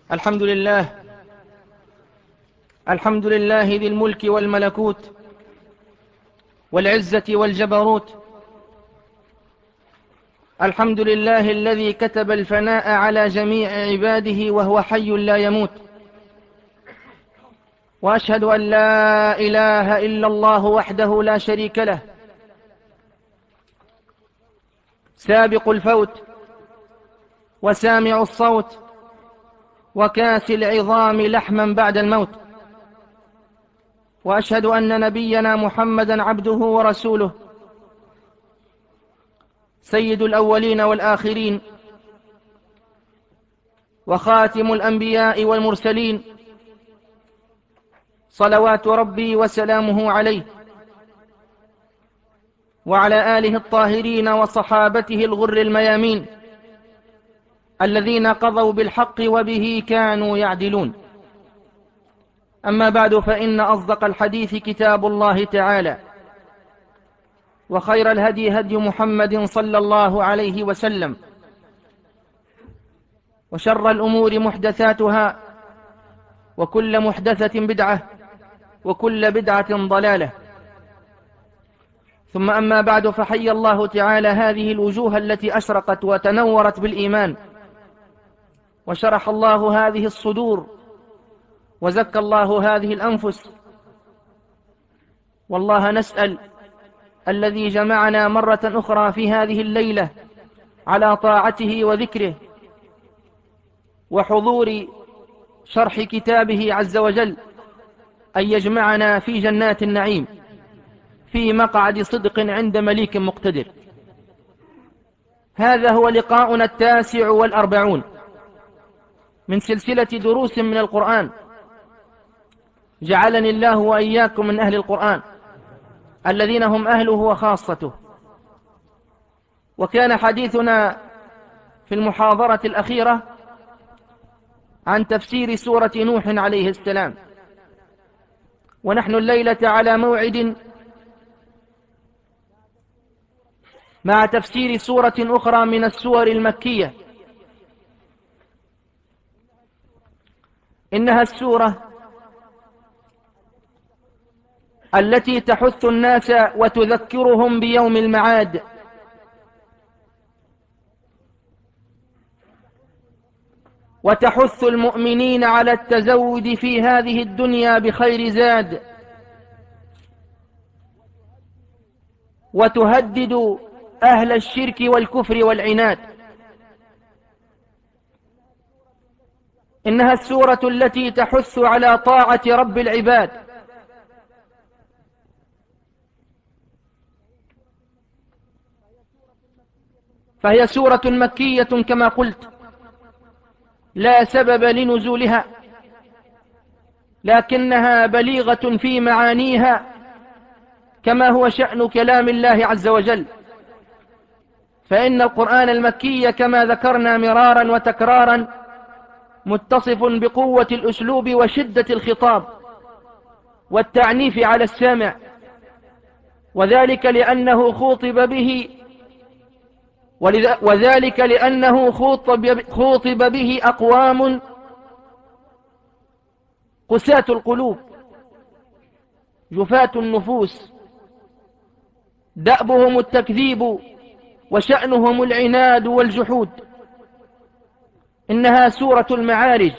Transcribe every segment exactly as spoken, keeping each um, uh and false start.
الحمد لله الحمد لله ذي الملك والملكوت والعزة والجبروت. الحمد لله الذي كتب الفناء على جميع عباده وهو حي لا يموت. وأشهد أن لا إله إلا الله وحده لا شريك له، سابق الفوت وسامع الصوت وكاسي العظام لحما بعد الموت. وأشهد أن نبينا محمدا عبده ورسوله، سيد الأولين والآخرين وخاتم الأنبياء والمرسلين، صلوات ربي وسلامه عليه وعلى آله الطاهرين وصحابته الغر الميامين الذين قضوا بالحق وبه كانوا يعدلون. أما بعد، فإن أصدق الحديث كتاب الله تعالى، وخير الهدي هدي محمد صلى الله عليه وسلم، وشر الأمور محدثاتها، وكل محدثة بدعة، وكل بدعة ضلالة. ثم أما بعد، فحي الله تعالى هذه الوجوه التي أشرقت وتنورت بالإيمان، وشرح الله هذه الصدور، وزكى الله هذه الأنفس. والله نسأل الذي جمعنا مرة أخرى في هذه الليلة على طاعته وذكره وحضور شرح كتابه عز وجل أن يجمعنا في جنات النعيم في مقعد صدق عند مليك مقتدر. هذا هو لقاؤنا التاسع والأربعون من سلسلة دروس من القرآن، جعلني الله وإياكم من أهل القرآن الذين هم أهله وخاصته. وكان حديثنا في المحاضرة الأخيرة عن تفسير سورة نوح عليه السلام، ونحن الليلة على موعد مع تفسير سورة أخرى من السور المكية. إنها السورة التي تحث الناس وتذكرهم بيوم المعاد، وتحث المؤمنين على التزود في هذه الدنيا بخير زاد، وتهدد أهل الشرك والكفر والعناد. إنها السورة التي تحث على طاعة رب العباد، فهي سورة مكية كما قلت، لا سبب لنزولها، لكنها بليغة في معانيها كما هو شأن كلام الله عز وجل. فإن القرآن المكي كما ذكرنا مرارا وتكرارا متصف بقوة الأسلوب وشدة الخطاب والتعنيف على السامع، وذلك لأنه خوطب به وذلك لأنه خوطب, خوطب به أقوام قساة القلوب جفاة النفوس، دأبهم التكذيب وشأنهم العناد والجحود. إنها سورة المعارج،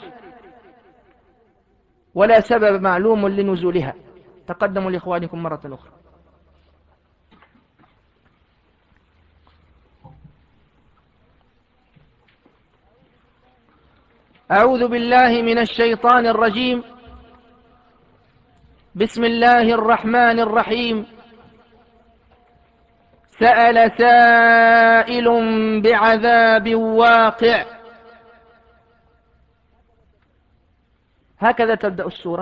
ولا سبب معلوم لنزولها. تقدموا لإخوانكم مرة أخرى. أعوذ بالله من الشيطان الرجيم. بسم الله الرحمن الرحيم. سأل سائل بعذاب واقع. هكذا تبدأ السورة.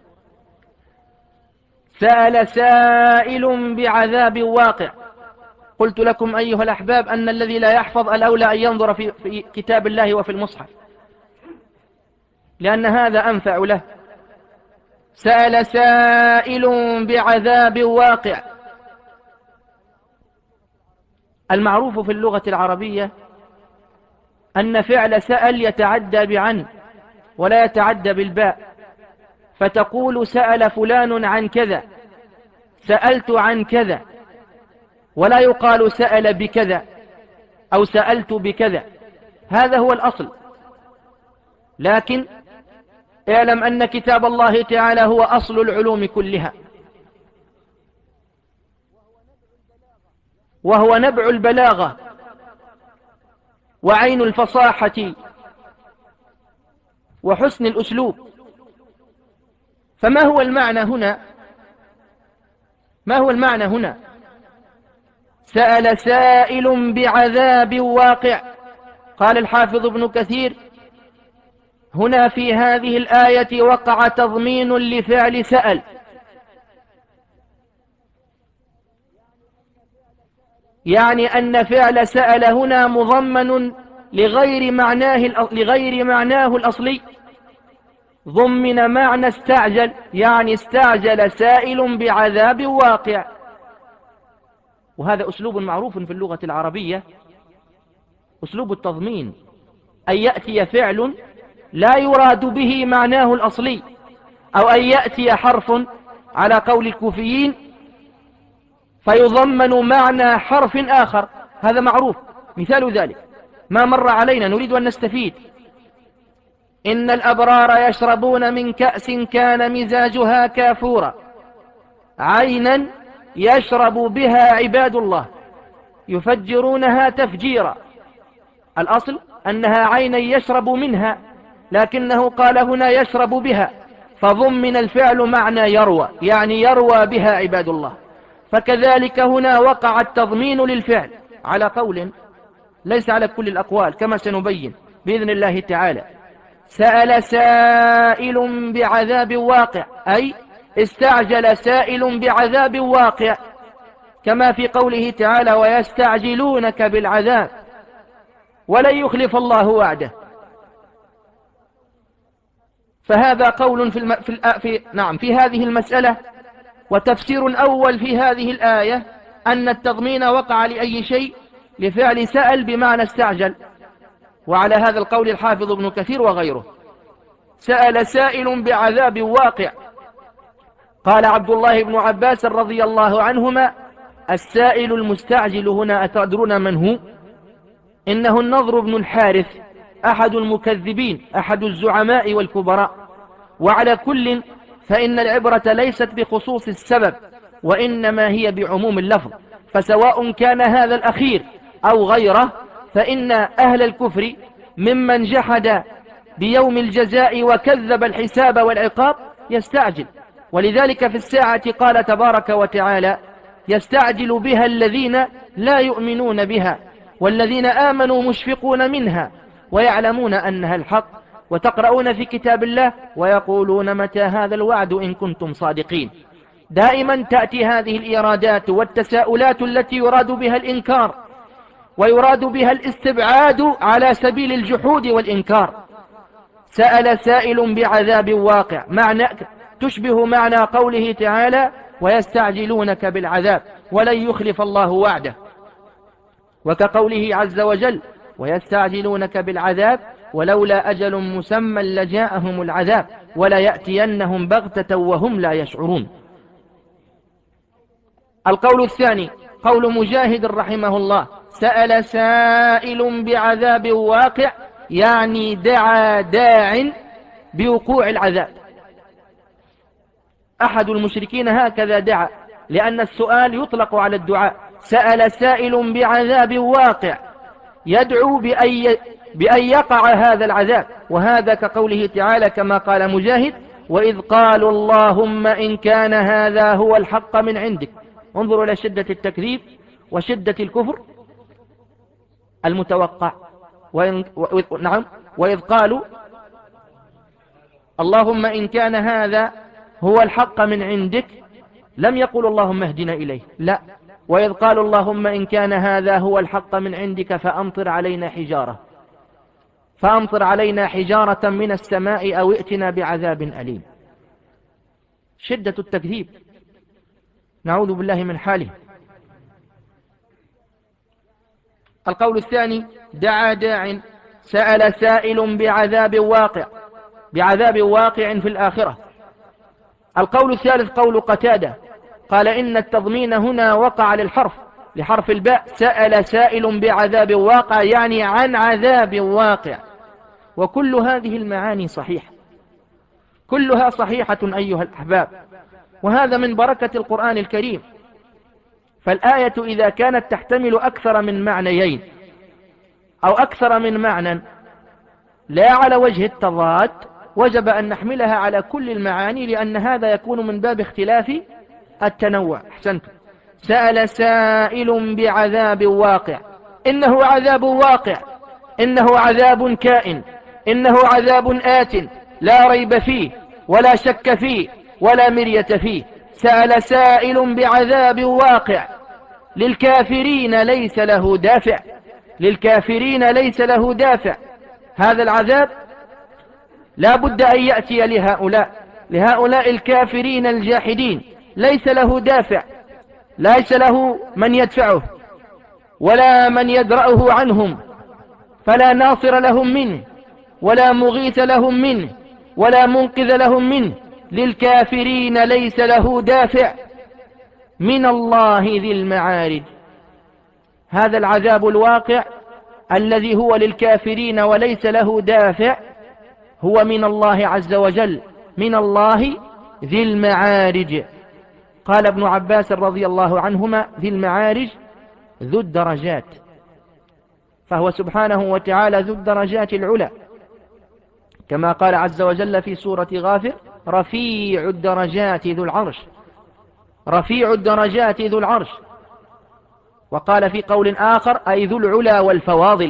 سأل سائل بعذاب واقع. قلت لكم أيها الأحباب أن الذي لا يحفظ الأولى أن ينظر في, في كتاب الله وفي المصحف، لأن هذا أنفع له. سأل سائل بعذاب واقع. المعروف في اللغة العربية أن فعل سأل يتعدى بعن، ولا يتعدى بالباء، فتقول سأل فلان عن كذا، سألت عن كذا، ولا يقال سأل بكذا أو سألت بكذا. هذا هو الأصل. لكن اعلم أن كتاب الله تعالى هو أصل العلوم كلها، وهو نبع البلاغة وعين الفصاحة وحسن الأسلوب. فما هو المعنى هنا؟ ما هو المعنى هنا؟ سأل سائل بعذاب واقع. قال الحافظ ابن كثير: هنا في هذه الآية وقع تضمين لفعل سأل، يعني أن فعل سأل هنا مضمن لغير معناه لغير معناه الأصلي. ضمن معنى استعجل، يعني استعجل سائل بعذاب واقع. وهذا أسلوب معروف في اللغة العربية، أسلوب التضمين، أن يأتي فعل لا يراد به معناه الأصلي، أو أن يأتي حرف على قول الكوفيين فيضمن معنى حرف آخر. هذا معروف. مثال ذلك ما مر علينا، نريد أن نستفيد: إن الأبرار يشربون من كأس كان مزاجها كافورا، عينا يشرب بها عباد الله يفجرونها تفجيرا. الأصل أنها عينا يشرب منها، لكنه قال هنا يشرب بها، فضمن الفعل معنى يروى، يعني يروى بها عباد الله. فكذلك هنا وقع التضمين للفعل على قول، ليس على كل الأقوال كما سنبين بإذن الله تعالى. سأل سائل بعذاب واقع، أي استعجل سائل بعذاب واقع، كما في قوله تعالى: ويستعجلونك بالعذاب ولن يخلف الله وعده. فهذا قول في, الم... في, الآ... في... نعم في هذه المسألة. وتفسير أول في هذه الآية أن التضمين وقع لأي شيء لفعل سأل بمعنى استعجل، وعلى هذا القول الحافظ ابن كثير وغيره. سأل سائل بعذاب واقع. قال عبد الله بن عباس رضي الله عنهما: السائل المستعجل هنا أتدرون من هو؟ إنه النضر بن الحارث، أحد المكذبين، أحد الزعماء والكبراء. وعلى كل فإن العبرة ليست بخصوص السبب، وإنما هي بعموم اللفظ، فسواء كان هذا الأخير أو غيره، فإن أهل الكفر ممن جحد بيوم الجزاء وكذب الحساب والعقاب يستعجل. ولذلك في الساعة قال تبارك وتعالى: يستعجل بها الذين لا يؤمنون بها والذين آمنوا مشفقون منها ويعلمون أنها الحق، وتقرؤون في كتاب الله ويقولون متى هذا الوعد إن كنتم صادقين. دائما تأتي هذه الإيرادات والتساؤلات التي يراد بها الإنكار، ويراد بها الاستبعاد على سبيل الجحود والإنكار. سأل سائل بعذاب واقع، معنى تشبه معنى قوله تعالى: ويستعجلونك بالعذاب ولن يخلف الله وعده. وكقوله عز وجل: ويستعجلونك بالعذاب ولولا أجل مسمى لجاءهم العذاب ولا يأتينهم بغتة وهم لا يشعرون. القول الثاني قول مجاهد رحمه الله: سأل سائل بعذاب واقع، يعني دعا داع بوقوع العذاب. أحد المشركين هكذا دعا، لأن السؤال يطلق على الدعاء. سأل سائل بعذاب واقع، يدعو بأن بأن يقع هذا العذاب. وهذا كقوله تعالى كما قال مجاهد: وإذ قالوا اللهم إن كان هذا هو الحق من عندك. انظروا إلى شدة التكذيب وشدة الكفر المتوقع. وإن و... نعم وإذ قالوا اللهم إن كان هذا هو الحق من عندك، لم يقول اللهم اهدنا إليه، لا، وإذ قالوا اللهم إن كان هذا هو الحق من عندك فأمطر علينا حجارة فأمطر علينا حجارة من السماء أو ائتنا بعذاب أليم. شدة التكذيب، نعوذ بالله من حاله. القول الثاني: دعا داع، سأل سائل بعذاب واقع، بعذاب واقع في الآخرة. القول الثالث قول قتادة، قال إن التضمين هنا وقع للحرف لحرف الباء، سأل سائل بعذاب واقع، يعني عن عذاب واقع. وكل هذه المعاني صحيحة، كلها صحيحة أيها الأحباب، وهذا من بركة القرآن الكريم. فالآية إذا كانت تحتمل أكثر من معنيين أو أكثر من معنى لا على وجه التضاد، وجب أن نحملها على كل المعاني، لأن هذا يكون من باب اختلاف التنوع. أحسنتم. سأل سائل بعذاب واقع، إنه عذاب واقع، إنه عذاب كائن، إنه عذاب آت لا ريب فيه ولا شك فيه ولا مرية فيه. سأل سائل بعذاب واقع، للكافرين ليس له دافع، للكافرين ليس له دافع. هذا العذاب لا بد أن يأتي لهؤلاء لهؤلاء الكافرين الجاحدين، ليس له دافع، ليس له من يدفعه ولا من يدرأه عنهم، فلا ناصر لهم منه ولا مغيث لهم منه ولا منقذ لهم منه. للكافرين ليس له دافع من الله ذي المعارج. هذا العذاب الواقع الذي هو للكافرين وليس له دافع هو من الله عز وجل، من الله ذي المعارج. قال ابن عباس رضي الله عنهما: ذي المعارج ذو الدرجات، فهو سبحانه وتعالى ذو الدرجات العلى، كما قال عز وجل في سورة غافر: رفيع الدرجات ذو العرش، رفيع الدرجات ذو العرش. وقال في قول آخر: أي ذو العلا والفواضل.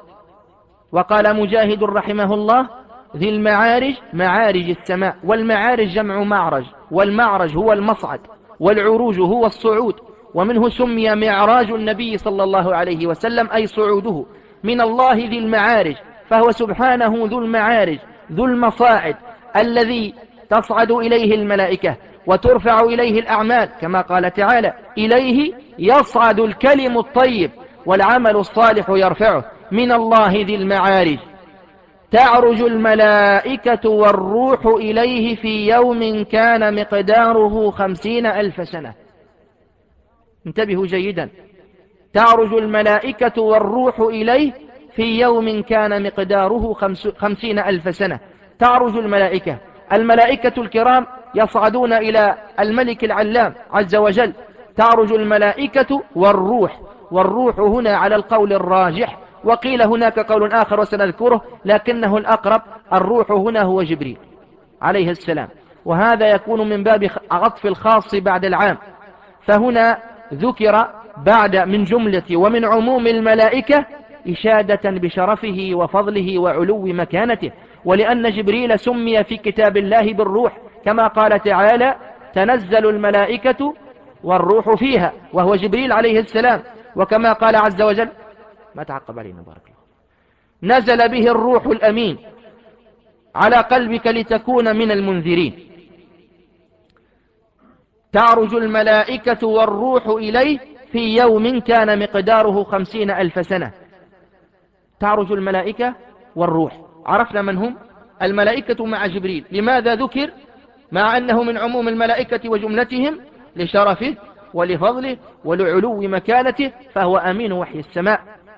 وقال مجاهد رحمه الله: ذي المعارج معارج السماء، والمعارج جمع معرج، والمعرج هو المصعد، والعروج هو الصعود، ومنه سمي معراج النبي صلى الله عليه وسلم، أي صعوده. من الله ذي المعارج، فهو سبحانه ذو المعارج، ذو المصاعد، الذي تصعد إليه الملائكة وترفع إليه الأعمال، كما قال تعالى: إليه يصعد الكلم الطيب والعمل الصالح يرفعه. من الله ذي المعارج تعرج الملائكة والروح إليه في يوم كان مقداره خمسين ألف سنة. انتبهوا جيدا: تعرج الملائكة والروح إليه في يوم كان مقداره خمسين ألف سنة. تعرج الملائكة، الملائكة الكرام يصعدون إلى الملك العلام عز وجل. تعرج الملائكة والروح، والروح هنا على القول الراجح، وقيل هناك قول آخر وسنذكره لكنه الأقرب، الروح هنا هو جبريل عليه السلام، وهذا يكون من باب عطف الخاص بعد العام. فهنا ذكر بعد من جملة ومن عموم الملائكة إشادة بشرفه وفضله وعلو مكانته، ولأن جبريل سمي في كتاب الله بالروح، كما قال تعالى: تنزل الملائكة والروح فيها، وهو جبريل عليه السلام. وكما قال عز وجل: ما تعقب علينا بارك الله، نزل به الروح الأمين على قلبك لتكون من المنذرين. تعرج الملائكة والروح إليه في يوم كان مقداره خمسين ألف سنة. تعرج الملائكة والروح، عرفنا من هم الملائكة مع جبريل. لماذا ذكر مع أنه من عموم الملائكة وجملتهم؟ لشرفه ولفضله ولعلو مكانته، فهو أمين وحي السماء.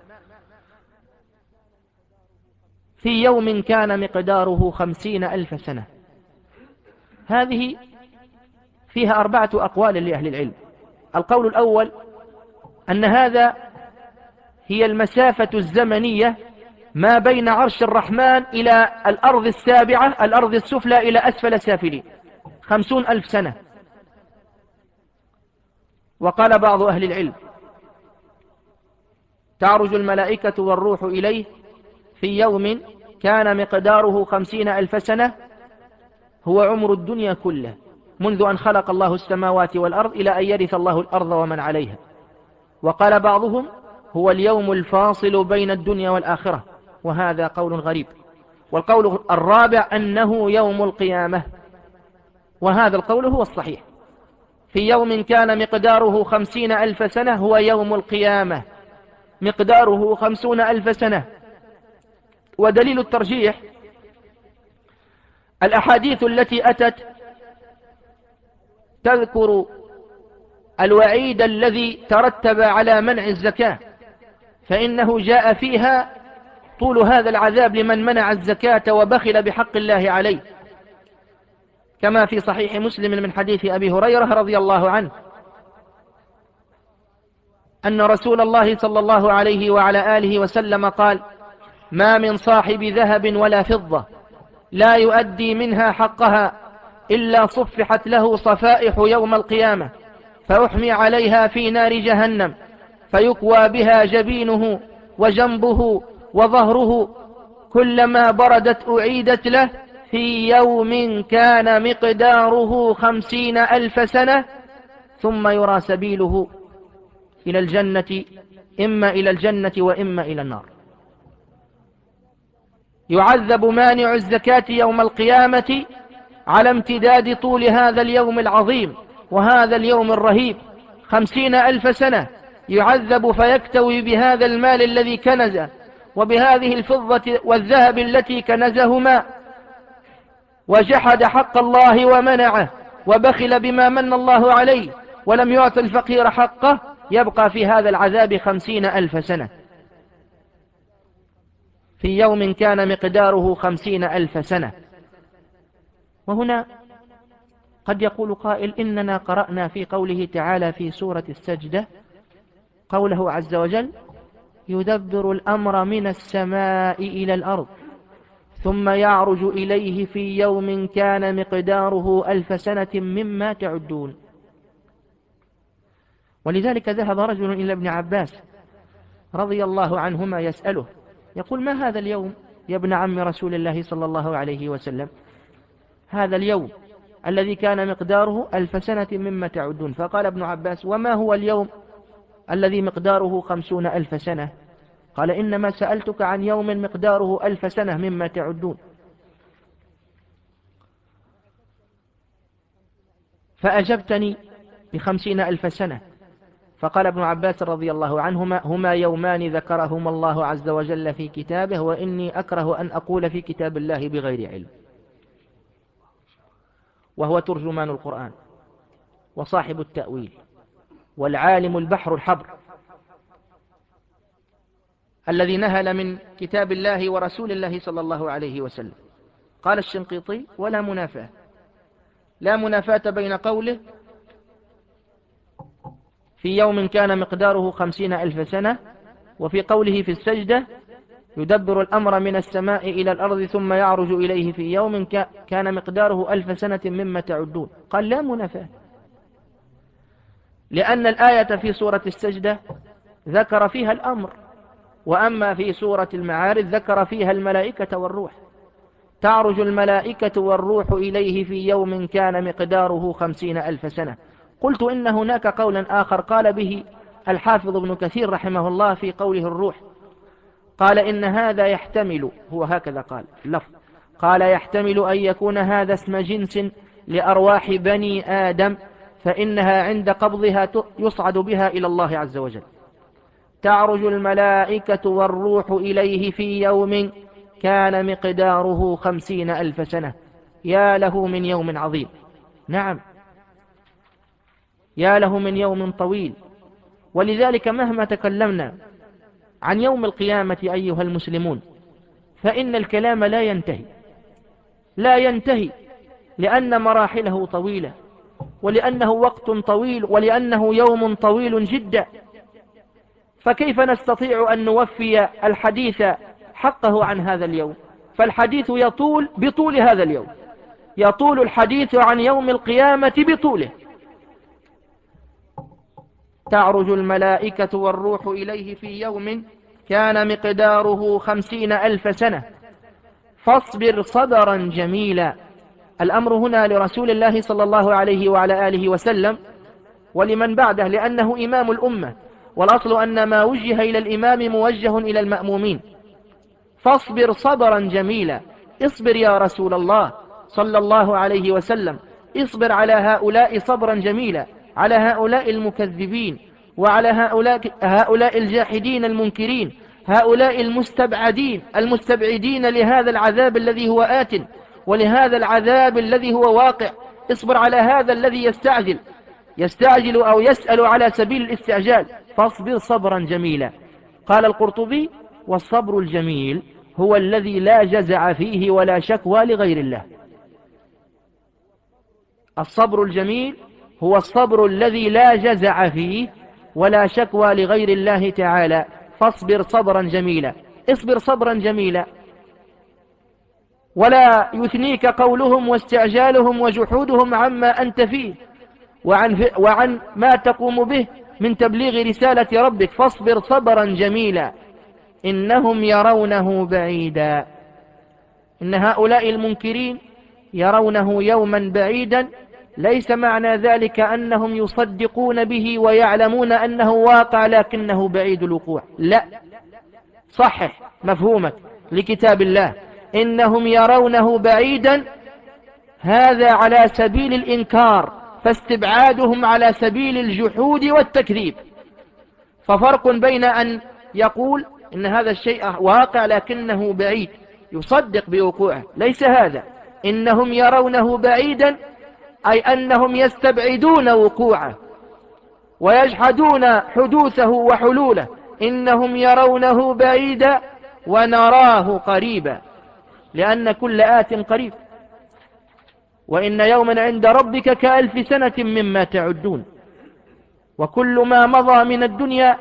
في يوم كان مقداره خمسين ألف سنة. هذه فيها أربعة أقوال لأهل العلم. القول الأول أن هذا هي المسافة الزمنية ما بين عرش الرحمن إلى الأرض السابعة، الأرض السفلى إلى أسفل سافلين، خمسون ألف سنة. وقال بعض أهل العلم: تعرج الملائكة والروح إليه في يوم كان مقداره خمسين ألف سنة، هو عمر الدنيا كله، منذ أن خلق الله السماوات والأرض إلى أن يرث الله الأرض ومن عليها. وقال بعضهم: هو اليوم الفاصل بين الدنيا والآخرة، وهذا قول غريب. والقول الرابع أنه يوم القيامة، وهذا القول هو الصحيح. في يوم كان مقداره خمسين ألف سنة هو يوم القيامة، مقداره خمسون ألف سنة. ودليل الترجيح الأحاديث التي أتت تذكر الوعيد الذي ترتب على منع الزكاة، فإنه جاء فيها طول هذا العذاب لمن منع الزكاة وبخل بحق الله عليه، كما في صحيح مسلم من حديث أبي هريرة رضي الله عنه أن رسول الله صلى الله عليه وعلى آله وسلم قال: ما من صاحب ذهب ولا فضة لا يؤدي منها حقها إلا صفحت له صفائح يوم القيامة فأحمي عليها في نار جهنم فيكوى بها جبينه وجنبه وظهره كلما بردت أعيدت له في يوم كان مقداره خمسين ألف سنة ثم يرى سبيله إلى الجنة، إما إلى الجنة وإما إلى النار. يعذب مانع الزكاة يوم القيامة على امتداد طول هذا اليوم العظيم وهذا اليوم الرهيب، خمسين ألف سنة يعذب فيكتوي بهذا المال الذي كنزه وبهذه الفضة والذهب التي كنزهما، وجحد حق الله ومنعه وبخل بما من الله عليه ولم يعط الفقير حقه، يبقى في هذا العذاب خمسين ألف سنة في يوم كان مقداره خمسين ألف سنة. وهنا قد يقول قائل: إننا قرأنا في قوله تعالى في سورة السجدة قوله عز وجل: يدبر الأمر من السماء إلى الأرض ثم يعرج إليه في يوم كان مقداره ألف سنة مما تعدون. ولذلك ذهب رجل إلى ابن عباس رضي الله عنهما يسأله يقول: ما هذا اليوم يا ابن عم رسول الله صلى الله عليه وسلم؟ هذا اليوم الذي كان مقداره ألف سنة مما تعدون. فقال ابن عباس: وما هو اليوم الذي مقداره خمسون ألف سنة؟ قال: إنما سألتك عن يوم مقداره ألف سنة مما تعدون. فأجبتني بخمسين ألف سنة. فقال ابن عباس رضي الله عنهما: هما يومان ذكرهما الله عز وجل في كتابه، وإني أكره أن أقول في كتاب الله بغير علم. وهو ترجمان القرآن وصاحب التأويل والعالم البحر الحبر الذي نهل من كتاب الله ورسول الله صلى الله عليه وسلم. قال الشنقيطي: ولا منافاة، لا منافاة بين قوله في يوم كان مقداره خمسين ألف سنة وفي قوله في السجدة يدبر الأمر من السماء إلى الأرض ثم يعرج إليه في يوم كان مقداره ألف سنة مما تعدون. قال: لا منافاة، لأن الآية في سورة السجدة ذكر فيها الأمر، وأما في سورة المعارج ذكر فيها الملائكة والروح. تعرج الملائكة والروح إليه في يوم كان مقداره خمسين ألف سنة. قلت: إن هناك قولا آخر قال به الحافظ ابن كثير رحمه الله في قوله الروح، قال: إن هذا يحتمل، هو هكذا قال اللفظ، قال: يحتمل أن يكون هذا اسم جنس لأرواح بني آدم، فإنها عند قبضها يصعد بها إلى الله عز وجل. تعرج الملائكة والروح إليه في يوم كان مقداره خمسين ألف سنة. يا له من يوم عظيم! نعم، يا له من يوم طويل. ولذلك مهما تكلمنا عن يوم القيامة أيها المسلمون فإن الكلام لا ينتهي، لا ينتهي، لأن مراحله طويلة، ولأنه وقت طويل، ولأنه يوم طويل جدا. فكيف نستطيع أن نوفي الحديث حقه عن هذا اليوم؟ فالحديث يطول بطول هذا اليوم، يطول الحديث عن يوم القيامة بطوله. تعرج الملائكة والروح إليه في يوم كان مقداره خمسين ألف سنة فاصبر صبرا جميلا. الأمر هنا لرسول الله صلى الله عليه وعلى آله وسلم ولمن بعده، لأنه إمام الأمة، والأصل أن ما وجه إلى الإمام موجه إلى المأمومين. فاصبر صبرا جميلا، اصبر يا رسول الله صلى الله عليه وسلم، اصبر على هؤلاء صبرا جميلا، على هؤلاء المكذبين، وعلى هؤلاء, هؤلاء الجاحدين المنكرين، هؤلاء المستبعدين المستبعدين لهذا العذاب الذي هو آت، ولهذا العذاب الذي هو واقع. اصبر على هذا الذي يستعجل يستعجل أو يسأل على سبيل الاستعجال، فاصبر صبرا جميلا. قال القرطبي: والصبر الجميل هو الذي لا جزع فيه ولا شكوى لغير الله. الصبر الجميل هو الصبر الذي لا جزع فيه ولا شكوى لغير الله تعالى، فاصبر صبرا جميلا. اصبر صبرا جميلا، ولا يثنيك قولهم واستعجالهم وجحودهم عما أنت فيه وعن, وعن ما تقوم به من تبليغ رسالة ربك، فاصبر صبرا جميلا إنهم يرونه بعيدا. إن هؤلاء المنكرين يرونه يوما بعيدا، ليس معنى ذلك أنهم يصدقون به ويعلمون أنه واقع لكنه بعيد الوقوع، لا، صحح مفهومك لكتاب الله. إنهم يرونه بعيدا، هذا على سبيل الإنكار، فاستبعادهم على سبيل الجحود والتكذيب. ففرق بين أن يقول إن هذا الشيء واقع لكنه بعيد، يصدق بوقوعه، ليس هذا. إنهم يرونه بعيدا أي أنهم يستبعدون وقوعه ويجحدون حدوثه وحلوله. إنهم يرونه بعيدا ونراه قريبا، لأن كل آت قريب. وإن يوما عند ربك كألف سنة مما تعدون. وكل ما مضى من الدنيا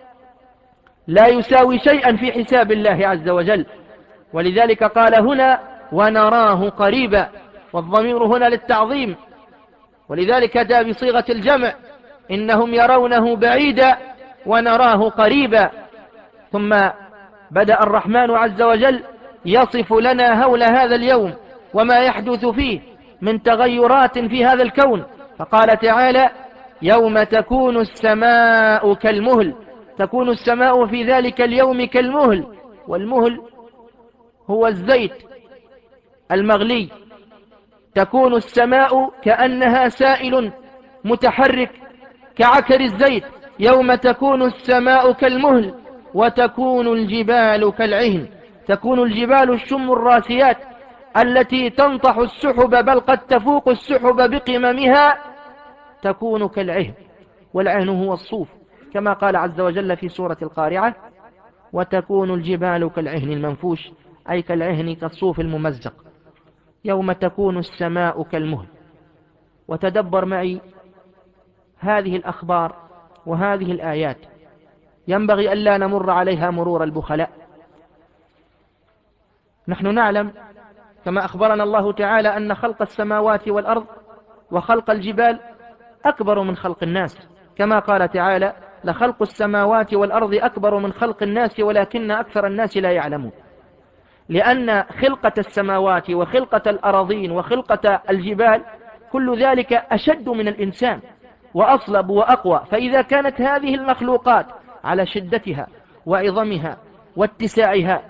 لا يساوي شيئا في حساب الله عز وجل، ولذلك قال هنا ونراه قريبا، والضمير هنا للتعظيم، ولذلك جاء بصيغة الجمع: إنهم يرونه بعيدا ونراه قريبا. ثم بدأ الرحمن عز وجل يصف لنا هول هذا اليوم وما يحدث فيه من تغيرات في هذا الكون، فقال تعالى: يوم تكون السماء كالمهل. تكون السماء في ذلك اليوم كالمهل، والمهل هو الزيت المغلي. تكون السماء كأنها سائل متحرك كعكر الزيت. يوم تكون السماء كالمهل وتكون الجبال كالعهن. تكون الجبال الشم الراسيات التي تنطح السحب، بل قد تفوق السحب بقممها، تكون كالعهن، والعهن هو الصوف، كما قال عز وجل في سورة القارعة: وتكون الجبال كالعهن المنفوش، أي كالعهن كالصوف الممزق. يوم تكون السماء كالمهل. وتدبر معي هذه الأخبار وهذه الآيات، ينبغي ألا نمر عليها مرور البخلاء. نحن نعلم كما أخبرنا الله تعالى أن خلق السماوات والأرض وخلق الجبال أكبر من خلق الناس، كما قال تعالى: لخلق السماوات والأرض أكبر من خلق الناس ولكن أكثر الناس لا يعلمون. لأن خلقة السماوات وخلقة الأراضين وخلقة الجبال كل ذلك أشد من الإنسان وأصلب وأقوى. فإذا كانت هذه المخلوقات على شدتها وعظمها واتساعها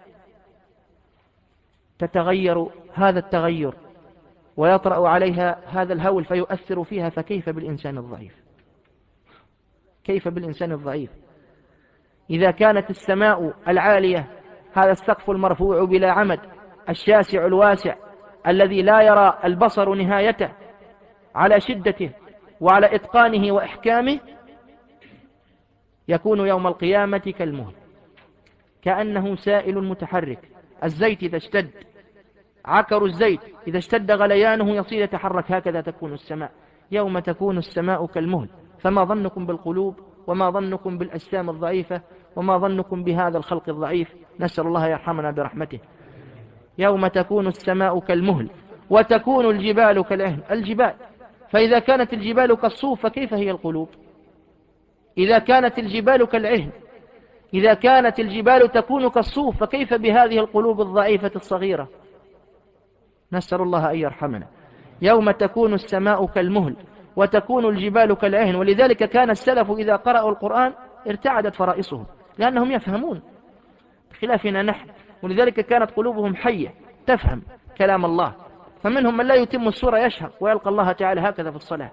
تتغير هذا التغير ويطرأ عليها هذا الهول فيؤثر فيها، فكيف بالإنسان الضعيف؟ كيف بالإنسان الضعيف؟ إذا كانت السماء العالية، هذا السقف المرفوع بلا عمد الشاسع الواسع الذي لا يرى البصر نهايته، على شدته وعلى إتقانه وإحكامه، يكون يوم القيامة كالمهل، كأنه سائل متحرك. الزيت إذا اشتد، عكر الزيت إذا اشتد غليانه يصير يتحرك، هكذا تكون السماء يوم تكون السماء كالمهل. فما ظنكم بالقلوب، وما ظنكم بالأجسام الضعيفة، وما ظنكم بهذا الخلق الضعيف؟ نسأل الله يرحمنا برحمته. يوم تكون السماء كالمهل وتكون الجبال كالعهن. الجبال، فإذا كانت الجبال كالصوف فكيف هي القلوب؟ إذا كانت الجبال كالعهن، إذا كانت الجبال تكون كالصوف، فكيف بهذه القلوب الضعيفة الصغيرة؟ نسأل الله أن يرحمنا. يوم تكون السماء كالمهل وتكون الجبال كالعهن. ولذلك كان السلف إذا قرأوا القرآن ارتعدت فرائصهم، لأنهم يفهمون بخلافنا نحن، ولذلك كانت قلوبهم حية تفهم كلام الله. فمنهم من لا يتم السورة يشهق ويلقى الله تعالى هكذا في الصلاة.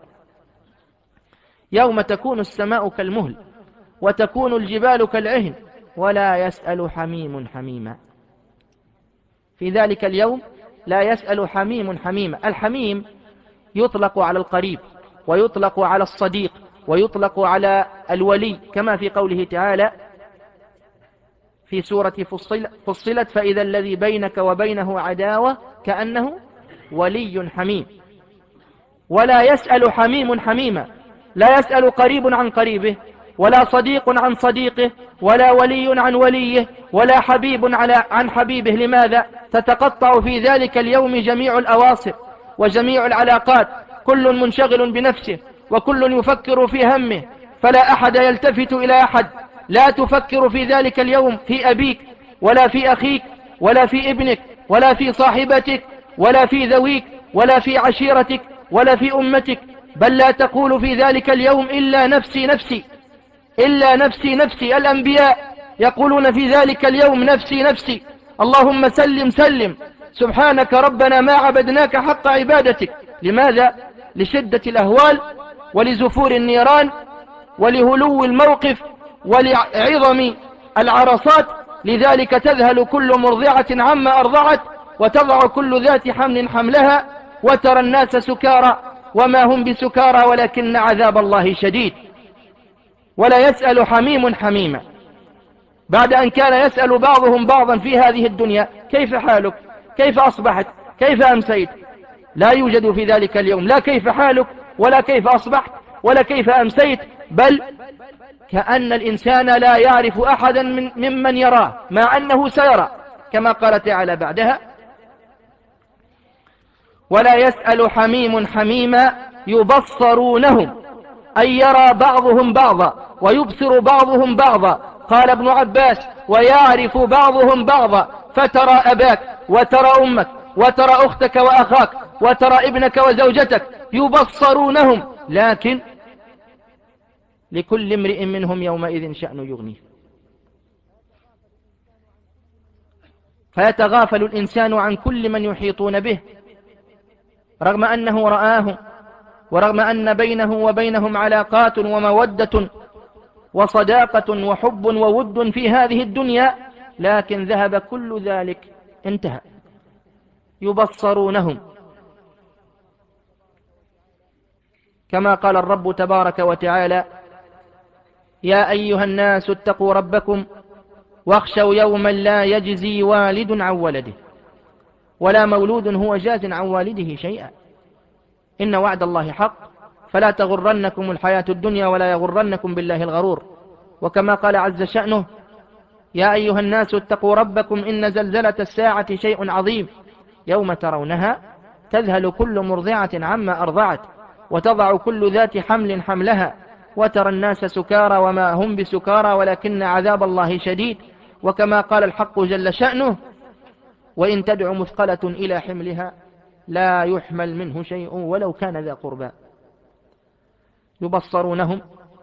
يوم تكون السماء كالمهل وتكون الجبال كالعهن ولا يسأل حميم حميما. في ذلك اليوم لا يسأل حميم حميم. الحميم يطلق على القريب، ويطلق على الصديق، ويطلق على الولي، كما في قوله تعالى في سورة فصل فصلت فإذا الذي بينك وبينه عداوة كأنه ولي حميم. ولا يسأل حميم حميما، لا يسأل قريب عن قريبه، ولا صديق عن صديقه، ولا ولي عن وليه، ولا حبيب على عن حبيبه. لماذا؟ تتقطع في ذلك اليوم جميع الأواصر وجميع العلاقات، كل منشغل بنفسه، وكل يفكر في همه، فلا أحد يلتفت إلى أحد. لا تفكر في ذلك اليوم في أبيك، ولا في أخيك، ولا في ابنك، ولا في صاحبتك، ولا في ذويك، ولا في عشيرتك، ولا في أمتك، بل لا تقول في ذلك اليوم إلا نفسي نفسي، إلا نفسي نفسي. الأنبياء يقولون في ذلك اليوم نفسي نفسي، اللهم سلم سلم، سبحانك ربنا ما عبدناك حق عبادتك. لماذا؟ لشدة الأهوال، ولزفور النيران، ولهلو الموقف، ولعظم العرصات. لذلك تذهل كل مرضعة عما أرضعت، وتضع كل ذات حمل حملها، وترى الناس سكارى وما هم بسكارى ولكن عذاب الله شديد. ولا يسأل حميم حميما، بعد أن كان يسأل بعضهم بعضا في هذه الدنيا: كيف حالك؟ كيف أصبحت؟ كيف أمسيت؟ لا يوجد في ذلك اليوم لا كيف حالك، ولا كيف أصبحت، ولا كيف أمسيت، بل كأن الإنسان لا يعرف أحدا من ممن يراه، مع أنه سيرى، كما قال تعالى بعدها: ولا يسأل حميم حميما يبصرونهم، أي يرى بعضهم بعضا ويبصر بعضهم بعضا. قال ابن عباس: ويعرف بعضهم بعضا، فترى أباك وترى أمك وترى أختك وأخاك وترى ابنك وزوجتك يبصرونهم، لكن لكل امرئ منهم يومئذ شأن يغنيه. فيتغافل الإنسان عن كل من يحيطون به، رغم أنه رآهم، ورغم أن بينه وبينهم علاقات ومودة وصداقة وحب وود في هذه الدنيا، لكن ذهب كل ذلك، انتهى. يبصرونهم، كما قال الرب تبارك وتعالى: يا أيها الناس اتقوا ربكم واخشوا يوما لا يجزي والد عن ولده، ولا مولود هو جاز عن والده شيئا، إن وعد الله حق، فلا تغرنكم الحياة الدنيا ولا يغرنكم بالله الغرور. وكما قال عز شأنه: يا أيها الناس اتقوا ربكم إن زلزلة الساعة شيء عظيم، يوم ترونها تذهل كل مرضعة عما أرضعت، وتضع كل ذات حمل حملها، وترى الناس سكارى وما هم بسكارى ولكن عذاب الله شديد. وكما قال الحق جل شأنه: وإن تدع مثقلة إلى حملها لا يحمل منه شيء ولو كان ذا قربى. يبصرونهم،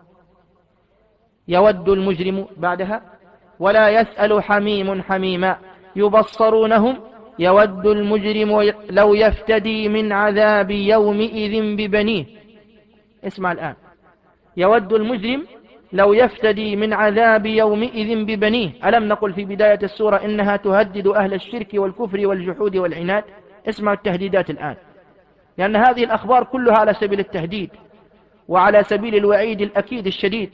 يود المجرم، بعدها: ولا يسأل حميم حميما يبصرونهم يود المجرم لو يفتدي من عذاب يومئذ ببنيه. اسمع الآن: يود المجرم لو يفتدي من عذاب يومئذ ببنيه. ألم نقل في بداية السورة إنها تهدد أهل الشرك والكفر والجحود والعناد؟ اسمع التهديدات الآن، لأن هذه الأخبار كلها على سبيل التهديد وعلى سبيل الوعيد الأكيد الشديد.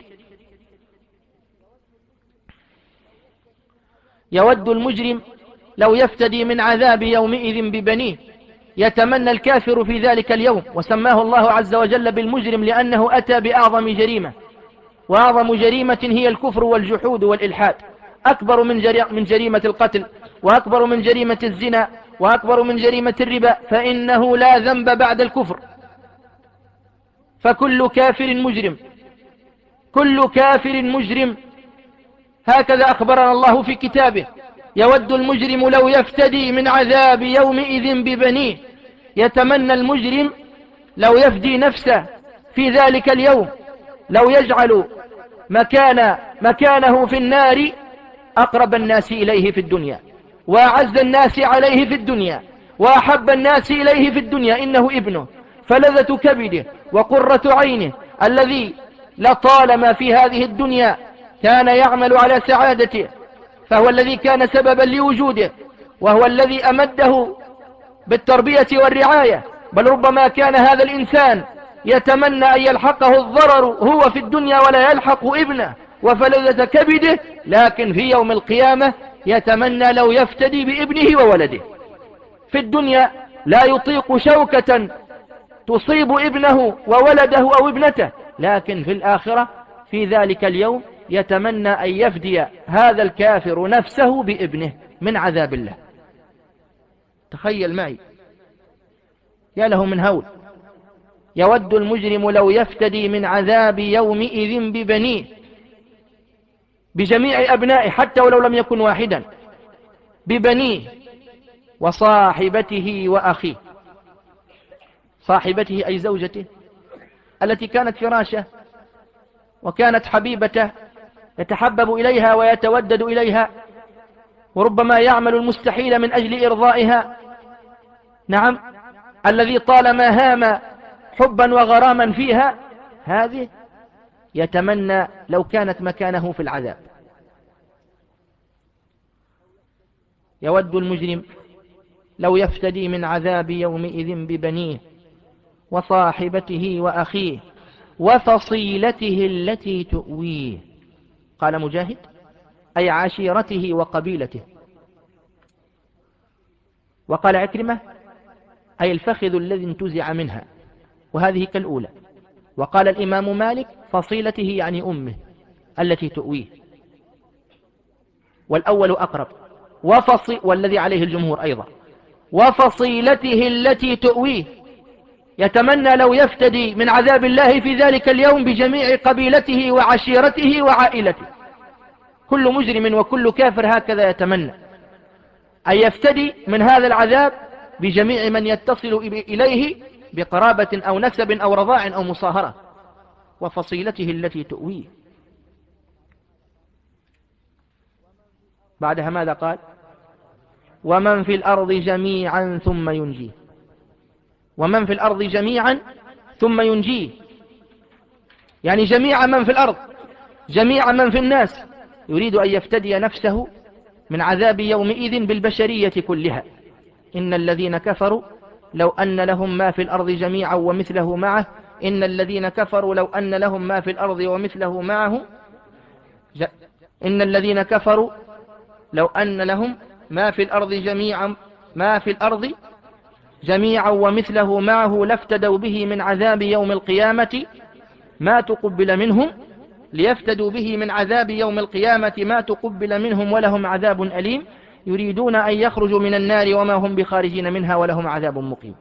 يود المجرم لو يفتدي من عذاب يومئذ ببنيه. يتمنى الكافر في ذلك اليوم، وسماه الله عز وجل بالمجرم لأنه أتى بأعظم جريمة، وأعظم جريمة هي الكفر والجحود والإلحاد، أكبر من جريمة القتل، وأكبر من جريمة الزنا، وأكبر من جريمة الربا، فإنه لا ذنب بعد الكفر، فكل كافر مجرم، كل كافر مجرم. هكذا أخبرنا الله في كتابه: يود المجرم لو يفتدي من عذاب يومئذ ببنيه. يتمنى المجرم لو يفدي نفسه في ذلك اليوم، لو يجعل مكان مكانه في النار أقرب الناس إليه في الدنيا، وأعز الناس عليه في الدنيا، وأحب الناس إليه في الدنيا، إنه ابنه، فلذة كبده وقرة عينه، الذي لطالما في هذه الدنيا كان يعمل على سعادته، فهو الذي كان سببا لوجوده، وهو الذي أمده بالتربية والرعاية، بل ربما كان هذا الإنسان يتمنى أن يلحقه الضرر هو في الدنيا ولا يلحق ابنه وفلذة كبده، لكن في يوم القيامة يتمنى لو يفتدي بابنه وولده. في الدنيا لا يطيق شوكة تصيب ابنه وولده أو ابنته، لكن في الآخرة في ذلك اليوم يتمنى أن يفدي هذا الكافر نفسه بابنه من عذاب الله. تخيل معي، يا له من هول. يود المجرم لو يفتدي من عذاب يومئذ ببنيه، بجميع أبنائه حتى ولو لم يكن واحدا، ببنيه وصاحبته وأخيه. صاحبته أي زوجته التي كانت فراشه وكانت حبيبته، يتحبب إليها ويتودد إليها، وربما يعمل المستحيل من أجل إرضائها. نعم، الذي طالما هام حبا وغراما فيها، هذه يتمنى لو كانت مكانه في العذاب. يود المجرم لو يفتدي من عذاب يومئذ ببنيه وصاحبته وأخيه وفصيلته التي تؤويه. قال مجاهد أي عشيرته وقبيلته. وقال عكرمة أي الفخذ الذي انتزع منها، وهذه كالأولى. وقال الإمام مالك فصيلته يعني أمه التي تؤويه، والأول أقرب. وفصي والذي عليه الجمهور أيضا. وفصيلته التي تؤويه، يتمنى لو يفتدي من عذاب الله في ذلك اليوم بجميع قبيلته وعشيرته وعائلته. كل مجرم وكل كافر هكذا يتمنى أن يفتدي من هذا العذاب بجميع من يتصل إليه بقرابة أو نسب أو رضاع أو مصاهرة. وفصيلته التي تؤويه. بعدها ماذا قال؟ ومن في الأرض جميعا ثم ينجيه. ومن في الأرض جميعا ثم ينجيه، يعني جميع من في الأرض، جميع من في الناس، يريد أن يفتدي نفسه من عذاب يومئذ بالبشرية كلها. إن الذين كفروا لو أن لهم ما في الأرض جميعا ومثله معه إن الذين كفروا لو أن لهم ما في الأرض ومثله معه ج... إن الذين كفروا لو أن لهم ما في الأرض جميعا ما في الأرض جميعا ومثله معه لافتدوا به من عذاب يوم القيامة ما تقبل منهم ليفتدوا به من عذاب يوم القيامة ما تقبل منهم ولهم عذاب أليم. يريدون أن يخرجوا من النار وما هم بخارجين منها ولهم عذاب مقيم.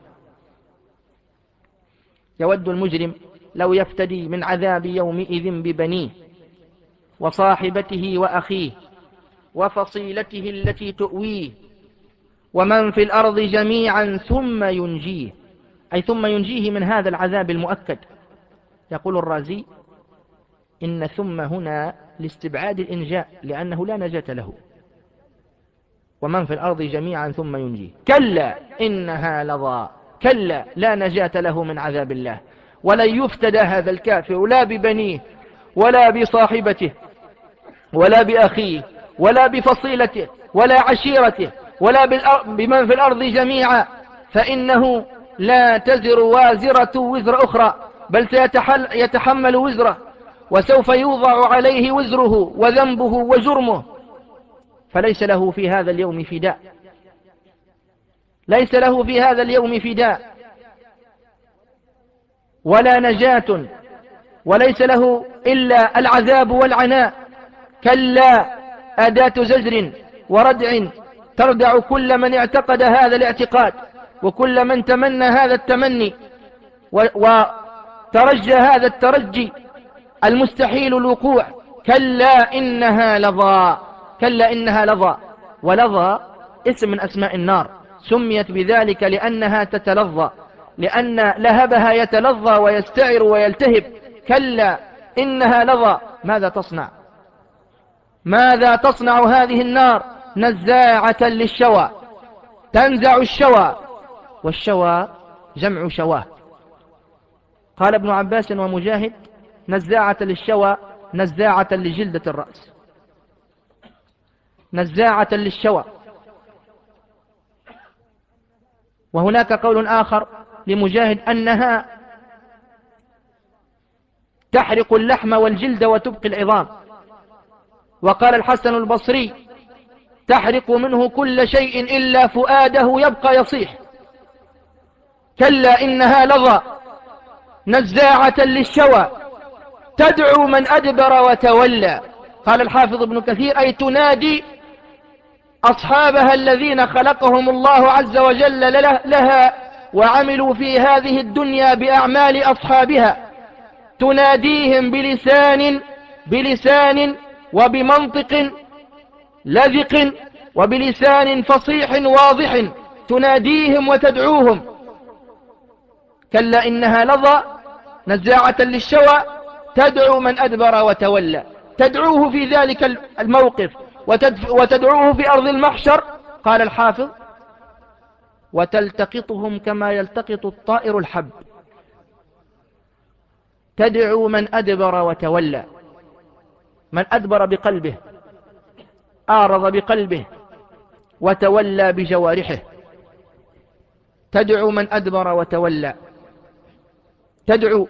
يود المجرم لو يفتدي من عذاب يومئذ ببنيه وصاحبته وأخيه وفصيلته التي تؤويه ومن في الأرض جميعا ثم ينجيه، أي ثم ينجيه من هذا العذاب المؤكد. يقول الرازي إن ثم هنا لاستبعاد الإنجاء لأنه لا نجاة له. ومن في الأرض جميعا ثم ينجيه، كلا إنها لظى، كلا لا نجاة له من عذاب الله، ولن يفتدى هذا الكافر لا ببنيه ولا بصاحبته ولا بأخيه ولا بفصيلته ولا عشيرته ولا بمن في الأرض جميعا، فإنه لا تزر وازرة وزر أخرى، بل سيتحمل وزره وسوف يوضع عليه وزره وذنبه وجرمه، فليس له في هذا اليوم فداء، ليس له في هذا اليوم فداء ولا نجاة، وليس له إلا العذاب والعناء. كلا أداة زجر وردع تردع كل من اعتقد هذا الاعتقاد وكل من تمنى هذا التمني وترجى هذا الترجي المستحيل الوقوع. كلا إنها لظى، كلا إنها لظى. ولظى اسم من أسماء النار، سميت بذلك لأنها تتلظى، لأن لهبها يتلظى ويستعر ويلتهب. كلا إنها لظى. ماذا تصنع؟ ماذا تصنع هذه النار؟ نزاعة للشوى، تنزع الشوى، والشوى جمع شواه. قال ابن عباس ومجاهد نزاعة للشوى نزاعة لجلدة الرأس، نزاعة للشوى. وهناك قول آخر لمجاهد أنها تحرق اللحم والجلد وتبقي العظام. وقال الحسن البصري تحرق منه كل شيء إلا فؤاده يبقى يصيح. كلا إنها لظى نزاعة للشوى تدعو من أدبر وتولى. قال الحافظ ابن كثير أي تنادي أصحابها الذين خلقهم الله عز وجل لها وعملوا في هذه الدنيا بأعمال أصحابها، تناديهم بلسان بلسان وبمنطق لذق وبلسان فصيح واضح، تناديهم وتدعوهم. كلا إنها لظى نزاعة للشوى تدعو من أدبر وتولى، تدعوه في ذلك الموقف وتدعوه في أرض المحشر. قال الحافظ وتلتقطهم كما يلتقط الطائر الحب، تدعو من أدبر وتولى. من أدبر بقلبه، أعرض بقلبه، وتولى بجوارحه، تدعو من أدبر وتولى، تدعو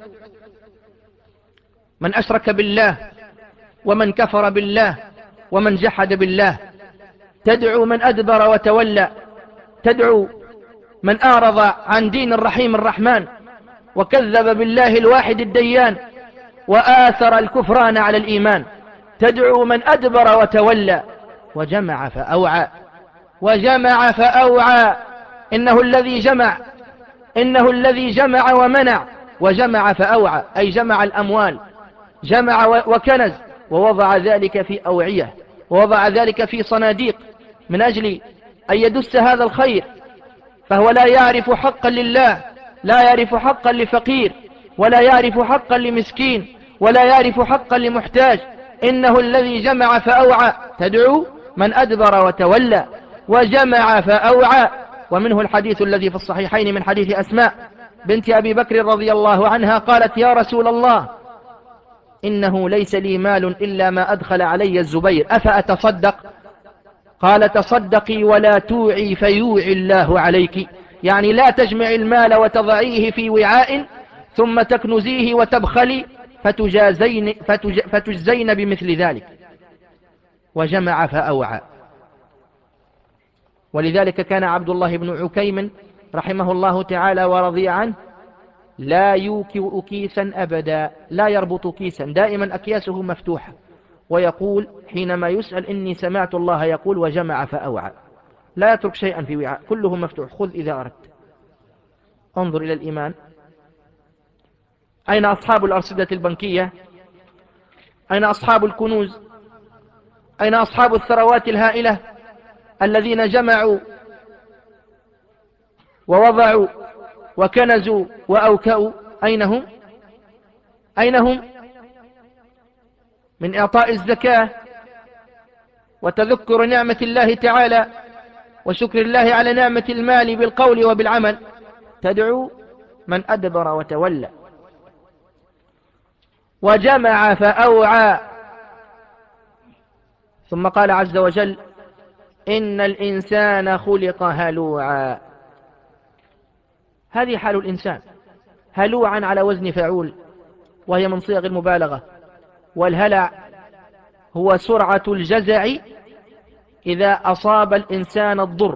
من أشرك بالله ومن كفر بالله ومن جحد بالله، تدعو من أدبر وتولى، تدعو من أعرض عن دين الرحيم الرحمن وكذب بالله الواحد الديان وآثر الكفران على الإيمان، تدعو من أدبر وتولى وجمع فأوعى. وجمع فأوعى إنه الذي جمع إنه الذي جمع ومنع. وجمع فأوعى أي جمع الأموال، جمع وكنز، ووضع ذلك في أوعية، ووضع ذلك في صناديق من أجل أن يدس هذا الخير. فهو لا يعرف حقا لله، لا يعرف حقا لفقير، ولا يعرف حقا لمسكين، ولا يعرف حقا لمحتاج. إنه الذي جمع فأوعى، تدعو من أدبر وتولى. وجمع فأوعى. ومنه الحديث الذي في الصحيحين من حديث أسماء بنت أبي بكر رضي الله عنها قالت يا رسول الله إنه ليس لي مال إلا ما أدخل علي الزبير أفأتصدق؟ قال تصدقي ولا توعي فيوعي الله عليك، يعني لا تجمع المال وتضعيه في وعاء ثم تكنزيه وتبخلي فتجازين, فتج فتجزين بمثل ذلك. وجمع فأوعى. ولذلك كان عبد الله بن عكيم رحمه الله تعالى ورضي عنه لا يوكئ كيسا أبدا، لا يربط كيسا، دائما أكياسه مفتوحة، ويقول حينما يسأل إني سمعت الله يقول وجمع فأوعى، لا يترك شيئا في وعاء، كله مفتوح، خذ إذا أردت. انظر إلى الإيمان. أين أصحاب الأرصدة البنكية؟ أين أصحاب الكنوز؟ أين أصحاب الثروات الهائلة الذين جمعوا ووضعوا وكنزوا وأوكأوا؟ أين هم؟ أين هم من إعطاء الزكاة وتذكر نعمة الله تعالى وشكر الله على نعمة المال بالقول وبالعمل؟ تدعو من أدبر وتولى. وجمع فأوعى. ثم قال عز وجل إن الإنسان خلق هلوعا. هذه حال الإنسان، هلوعا على وزن فعول، وهي من صيغ المبالغة. والهلع هو سرعة الجزع إذا أصاب الإنسان الضر،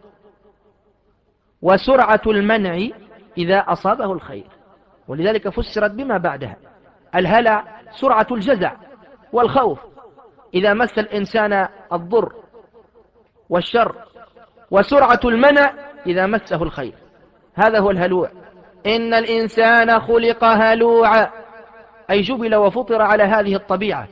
وسرعة المنع إذا أصابه الخير، ولذلك فسرت بما بعدها. الهلع سرعة الجزع والخوف إذا مس الإنسان الضر والشر، وسرعة المنع إذا مسه الخير. هذا هو الهلوع. إن الإنسان خلق هلوعا أي جبل وفطر على هذه الطبيعة.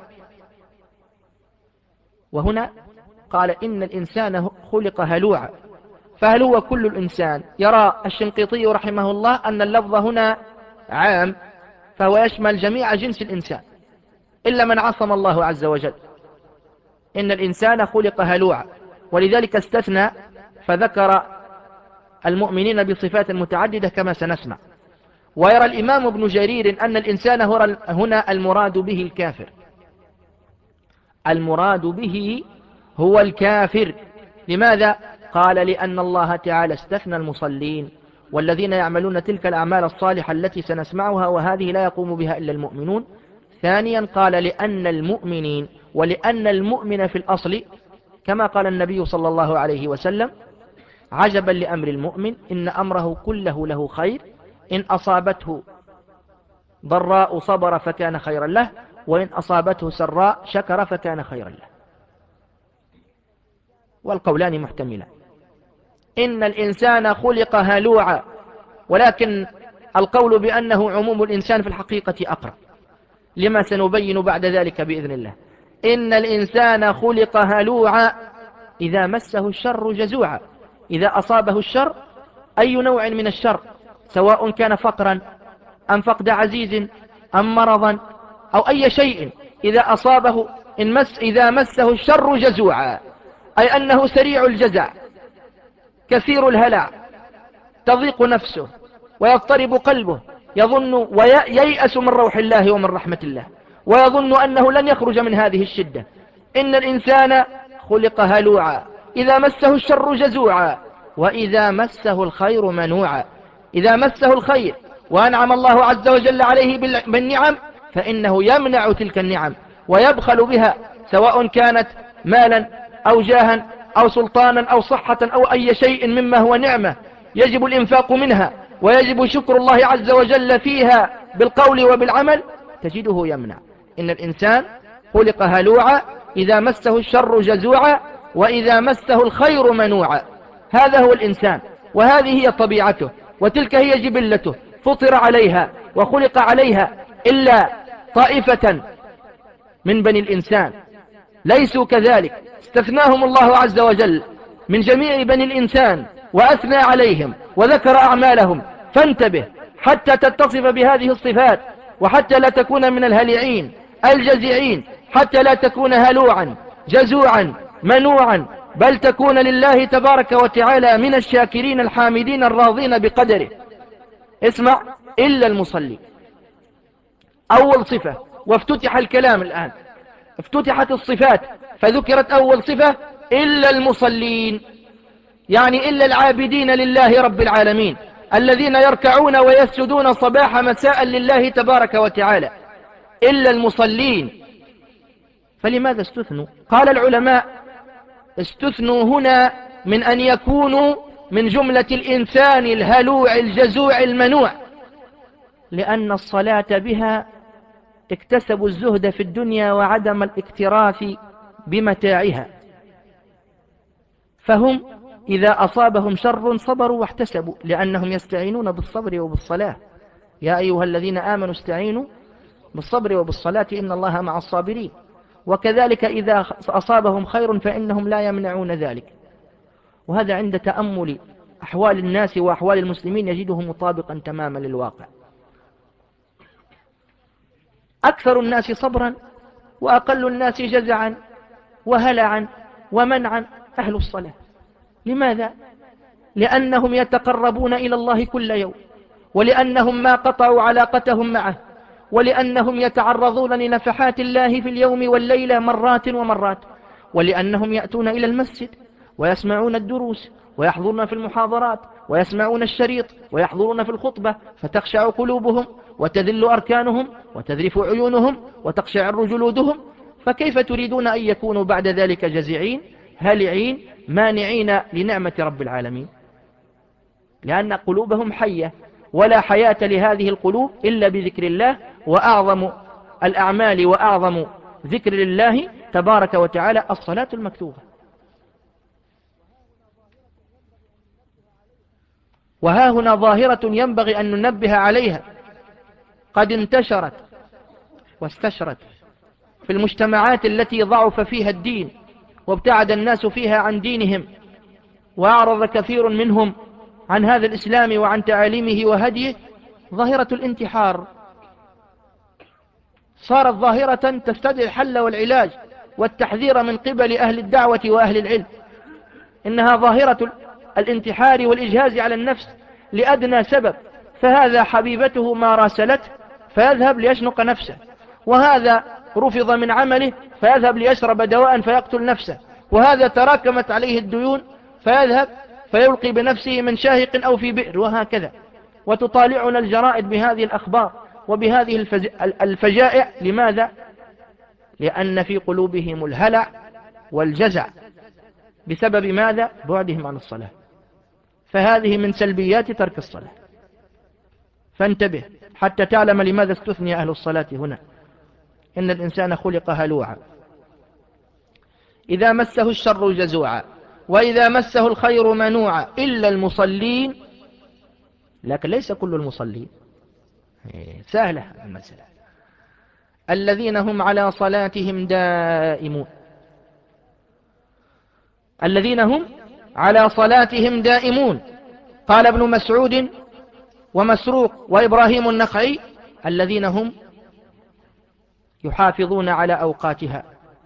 وهنا قال إن الإنسان خلق هلوعا، فهل هو كل الإنسان؟ يرى الشنقيطي رحمه الله أن اللفظ هنا عام، فهو يشمل جميع جنس الإنسان إلا من عصم الله عز وجل. إن الإنسان خلق هلوعا، ولذلك استثنى فذكر المؤمنين بصفات متعددة كما سنسمع. ويرى الإمام ابن جرير أن الإنسان هنا المراد به الكافر، المراد به هو الكافر. لماذا؟ قال لأن الله تعالى استثنى المصلين والذين يعملون تلك الأعمال الصالحة التي سنسمعها، وهذه لا يقوم بها إلا المؤمنون. ثانيا قال لأن المؤمنين، ولأن المؤمن في الأصل كما قال النبي صلى الله عليه وسلم: عجبا لأمر المؤمن إن أمره كله له خير، إن أصابته ضراء صبر فكان خيرا له، وإن أصابته سراء شكر فكان خيرا له. والقولان محتملان. إن الإنسان خلق هلوعا، ولكن القول بأنه عموم الإنسان في الحقيقة أقرب، لما سنبين بعد ذلك بإذن الله. إن الإنسان خلق هلوعا إذا مسه الشر جزوعا. إذا أصابه الشر، أي نوع من الشر، سواء كان فقرا أم فقد عزيز أم مرضا أو أي شيء، إذا أصابه إن مس إذا مسه الشر جزوعا، أي أنه سريع الجزع كثير الهلع، تضيق نفسه ويضطرب قلبه، يظن وييأس من روح الله ومن رحمة الله، ويظن أنه لن يخرج من هذه الشدة. إن الإنسان خلق هلوعا إذا مسه الشر جزوعا، وإذا مسه الخير منوعا. إذا مسه الخير وأنعم الله عز وجل عليه بالنعم، فإنه يمنع تلك النعم ويبخل بها، سواء كانت مالا أو جاها أو سلطانا أو صحة أو أي شيء مما هو نعمة يجب الإنفاق منها ويجب شكر الله عز وجل فيها بالقول وبالعمل، تجده يمنع. إن الإنسان خلق هلوعا إذا مسه الشر جزوعا، وإذا مسه الخير منوعا. هذا هو الإنسان، وهذه هي طبيعته، وتلك هي جبلته، فطر عليها وخلق عليها. إلا طائفة من بني الإنسان ليسوا كذلك، استثناهم الله عز وجل من جميع بني الإنسان وأثنى عليهم وذكر أعمالهم. فانتبه حتى تتصف بهذه الصفات، وحتى لا تكون من الهليعين الجزيعين، حتى لا تكون هلوعا جزوعا منوعا، بل تكون لله تبارك وتعالى من الشاكرين الحامدين الراضين بقدره. اسمع: إلا المصلي، أول صفة، وافتتح الكلام الآن، افتتحت الصفات فذكرت أول صفة إلا المصلين، يعني إلا العابدين لله رب العالمين، الذين يركعون ويسجدون صباح مساء لله تبارك وتعالى. إلا المصلين. فلماذا استثنوا؟ قال العلماء: استثنوا هنا من أن يكونوا من جملة الإنسان الهلوع الجزوع المنوع، لأن الصلاة بها اكتسبوا الزهد في الدنيا وعدم الاكتراث بمتاعها، فهم إذا أصابهم شر صبروا واحتسبوا، لأنهم يستعينون بالصبر وبالصلاة. يا أيها الذين آمنوا استعينوا بالصبر وبالصلاة إن الله مع الصابرين. وكذلك إذا أصابهم خير فإنهم لا يمنعون ذلك. وهذا عند تأمل أحوال الناس وأحوال المسلمين يجده مطابقا تماما للواقع. أكثر الناس صبرا وأقل الناس جزعا وهلعا ومنعا أهل الصلاة. لماذا؟ لأنهم يتقربون إلى الله كل يوم، ولأنهم ما قطعوا علاقتهم معه، ولأنهم يتعرضون لنفحات الله في اليوم والليلة مرات ومرات، ولأنهم يأتون إلى المسجد ويسمعون الدروس ويحضرون في المحاضرات ويسمعون الشريط ويحضرون في الخطبة، فتخشع قلوبهم وتذل أركانهم وتذرف عيونهم وتقشعر جلودهم. فكيف تريدون أن يكونوا بعد ذلك جزعين هلعين مانعين لنعمة رب العالمين؟ لأن قلوبهم حية، ولا حياة لهذه القلوب إلا بذكر الله، وأعظم الأعمال وأعظم ذكر لله تبارك وتعالى الصلاة المكتوبة. وها هنا ظاهرة ينبغي أن ننبه عليها، قد انتشرت واستشرت في المجتمعات التي ضعف فيها الدين وابتعد الناس فيها عن دينهم، وأعرض كثير منهم عن هذا الإسلام وعن تعاليمه وهديه، ظاهرة الانتحار. صارت ظاهرة تستدعي الحل والعلاج والتحذير من قبل أهل الدعوة وأهل العلم. إنها ظاهرة الانتحار والإجهاز على النفس لأدنى سبب، فهذا حبيبته ما راسلته فيذهب ليشنق نفسه، وهذا رفض من عمله فيذهب ليشرب دواء فيقتل نفسه، وهذا تراكمت عليه الديون فيذهب فيلقي بنفسه من شاهق أو في بئر، وهكذا. وتطالعنا الجرائد بهذه الأخبار وبهذه الفج... الفجائع. لماذا؟ لأن في قلوبهم الهلع والجزع. بسبب ماذا؟ بعدهم عن الصلاة. فهذه من سلبيات ترك الصلاة. فانتبه حتى تعلم لماذا استثني أهل الصلاة هنا. إن الإنسان خلق هلوعا، إذا مسه الشر جزوعا، وإذا مسه الخير منوعا، إلا المصلين. لكن ليس كل المصلين، سهلة المسألة. الذين هم على صلاتهم دائمون، الذين هم على صلاتهم دائمون. قال ابن مسعود ومسروق وإبراهيم النخعي: الذين هم يحافظون على أوقاتها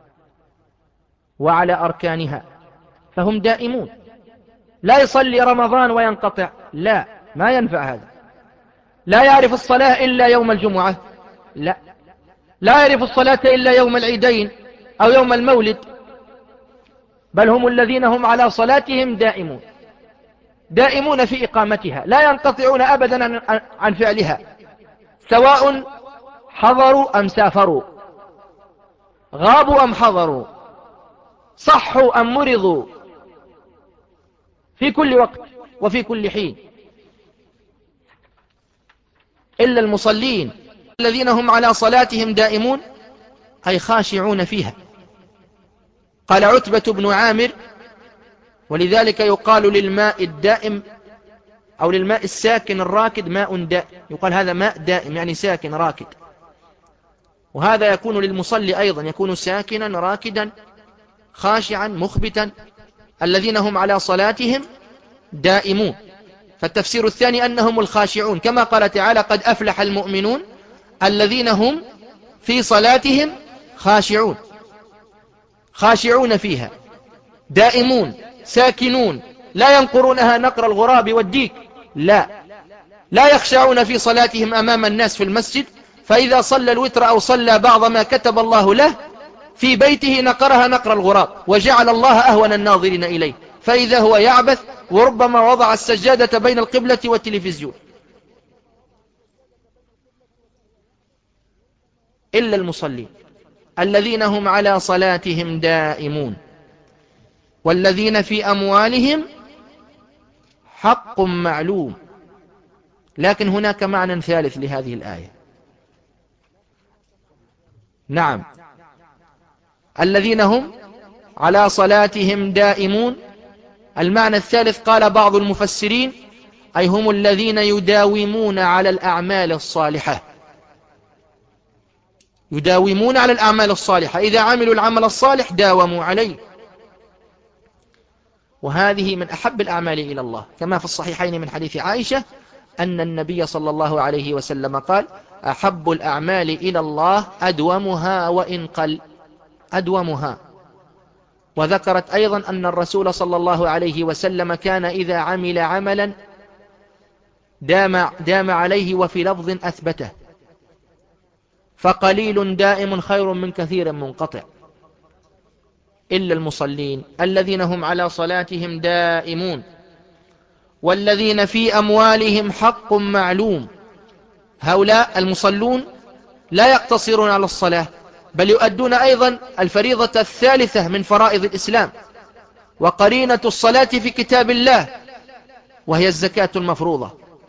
وعلى أركانها، فهم دائمون. لا يصلي رمضان وينقطع، لا، ما ينفع هذا. لا يعرف الصلاة إلا يوم الجمعة، لا. لا يعرف الصلاة إلا يوم العيدين أو يوم المولد. بل هم الذين هم على صلاتهم دائمون، دائمون في إقامتها، لا ينقطعون أبدا عن فعلها، سواء حضروا أم سافروا، غابوا أم حضروا، صحوا أم مرضوا، في كل وقت وفي كل حين. إلا المصلين الذين هم على صلاتهم دائمون، أي خاشعون فيها. قال عتبة بن عامر: ولذلك يقال للماء الدائم أو للماء الساكن الراكد ماء دائم، يقال هذا ماء دائم يعني ساكن راكد. وهذا يكون للمصلي أيضا، يكون ساكنا راكدا خاشعا مخبتا. الذين هم على صلاتهم دائمون. فالتفسير الثاني أنهم الخاشعون، كما قال تعالى: قد أفلح المؤمنون الذين هم في صلاتهم خاشعون. خاشعون فيها، دائمون، ساكنون، لا ينقرونها نقر الغراب والديك، لا. لا يخشعون في صلاتهم أمام الناس في المسجد، فإذا صلى الوتر أو صلى بعض ما كتب الله له في بيته نقرها نقر الغراب، وجعل الله أهون الناظرين إليه، فإذا هو يعبث، وربما وضع السجادة بين القبلة والتلفزيون. إلا المصلين الذين هم على صلاتهم دائمون، والذين في أموالهم حق معلوم. لكن هناك معنى ثالث لهذه الآية. نعم، الذين هم على صلاتهم دائمون، المعنى الثالث قال بعض المفسرين: أي هم الذين يداومون على الأعمال الصالحة. يداومون على الأعمال الصالحة، إذا عملوا العمل الصالح داوموا عليه. وهذه من أحب الأعمال إلى الله، كما في الصحيحين من حديث عائشة أن النبي صلى الله عليه وسلم قال: أحب الأعمال إلى الله أدومها وإن قل. أدومها. وذكرت أيضا أن الرسول صلى الله عليه وسلم كان إذا عمل عملا دام, دام عليه، وفي لفظ أثبته: فقليل دائم خير من كثير منقطع. إلا المصلين الذين هم على صلاتهم دائمون، والذين في أموالهم حق معلوم. هؤلاء المصلون لا يقتصرون على الصلاة، بل يؤدون أيضا الفريضة الثالثة من فرائض الإسلام، وقرينة الصلاة في كتاب الله، وهي الزكاة المفروضة.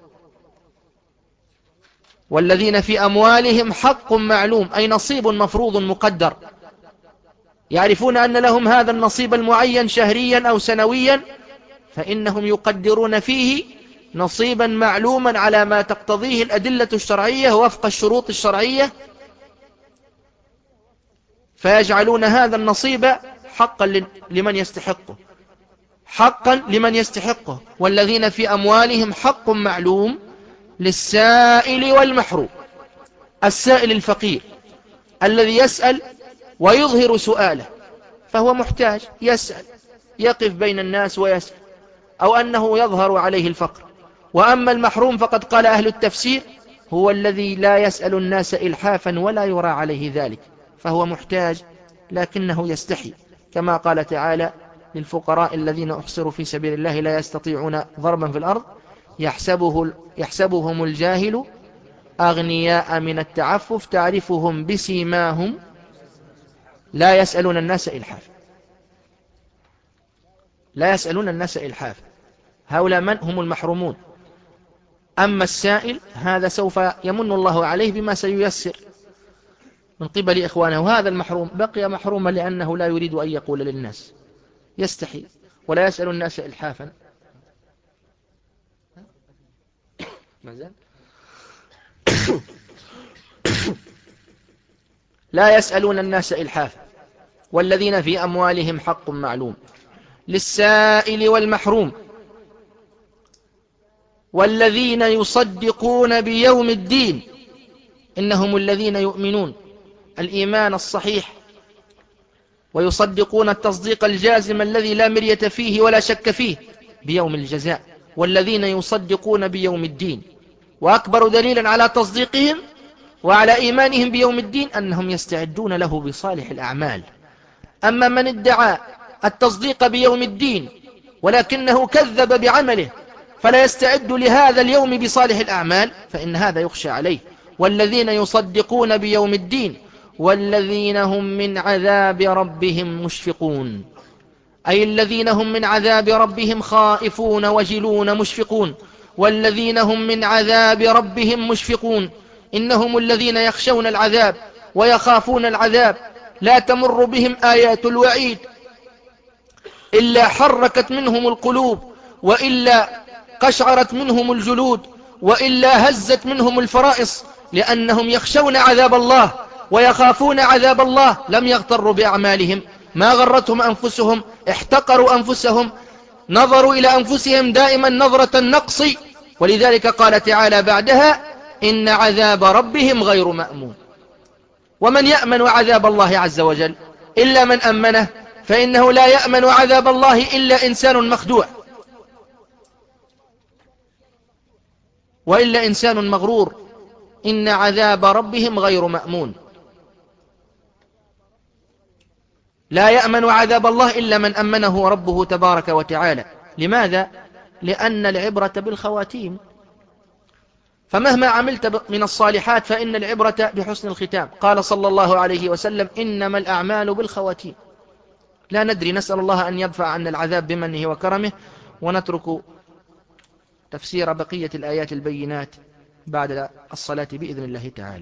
والذين في أموالهم حق معلوم، أي نصيب مفروض مقدر، يعرفون أن لهم هذا النصيب المعين شهريا أو سنويا، فإنهم يقدرون فيه نصيبا معلوما على ما تقتضيه الأدلة الشرعية وفق الشروط الشرعية، فيجعلون هذا النصيب حقا لمن يستحقه، حقا لمن يستحقه. والذين في أموالهم حق معلوم للسائل والمحروم. السائل الفقير الذي يسأل ويظهر سؤاله، فهو محتاج، يسأل، يقف بين الناس ويسأل، أو أنه يظهر عليه الفقر. وأما المحروم فقد قال أهل التفسير: هو الذي لا يسأل الناس إلحافا ولا يرى عليه ذلك، فهو محتاج لكنه يستحي، كما قال تعالى: للفقراء الذين أحصروا في سبيل الله لا يستطيعون ضربا في الأرض يحسبه يحسبهم الجاهل أغنياء من التعفف تعرفهم بسيماهم لا يسألون الناس إلحافا. لا يسألون الناس إلحافا، هؤلاء من هم المحرومون. أما السائل هذا سوف يمن الله عليه بما سييسر من قبل إخوانه، وهذا المحروم بقي محروما لأنه لا يريد أن يقول للناس، يستحي ولا يسأل الناس إلحافا. لا يسألون الناس إلحافا. والذين في أموالهم حق معلوم للسائل والمحروم والذين يصدقون بيوم الدين إنهم الذين يؤمنون الإيمان الصحيح ويصدقون التصديق الجازم الذي لا مرية فيه ولا شك فيه بيوم الجزاء. والذين يصدقون بيوم الدين، وأكبر دليل على تصديقهم وعلى إيمانهم بيوم الدين أنهم يستعدون له بصالح الأعمال. أما من ادعى التصديق بيوم الدين ولكنه كذب بعمله فلا يستعد لهذا اليوم بصالح الأعمال فإن هذا يخشى عليه. والذين يصدقون بيوم الدين والذين هم من عذاب ربهم مشفقون، أي الذين هم من عذاب ربهم خائفون وجلون مشفقون. والذين هم من عذاب ربهم مشفقون إنهم الذين يخشون العذاب ويخافون العذاب لا تمر بهم آيات الوعيد إلا حركت منهم القلوب وإلا قشعرت منهم الجلود وإلا هزت منهم الفرائص، لأنهم يخشون عذاب الله ويخافون عذاب الله. لم يغتروا بأعمالهم، ما غرتهم أنفسهم، احتقروا أنفسهم، نظروا إلى أنفسهم دائما نظرة النقص. ولذلك قال تعالى بعدها إن عذاب ربهم غير مأمون. ومن يأمن عذاب الله عز وجل إلا من أمنه، فإنه لا يأمن عذاب الله إلا إنسان مخدوع وإلا إنسان مغرور. إن عذاب ربهم غير مأمون. لا يأمن عذاب الله إلا من أمنه ربه تبارك وتعالى. لماذا؟ لأن العبرة بالخواتيم، فمهما عملت من الصالحات فإن العبرة بحسن الختام. قال صلى الله عليه وسلم إنما الأعمال بالخواتيم. لا ندري، نسأل الله أن يدفع عنا العذاب بمنه وكرمه. ونترك تفسير بقية الآيات البينات بعد الصلاة بإذن الله تعالى.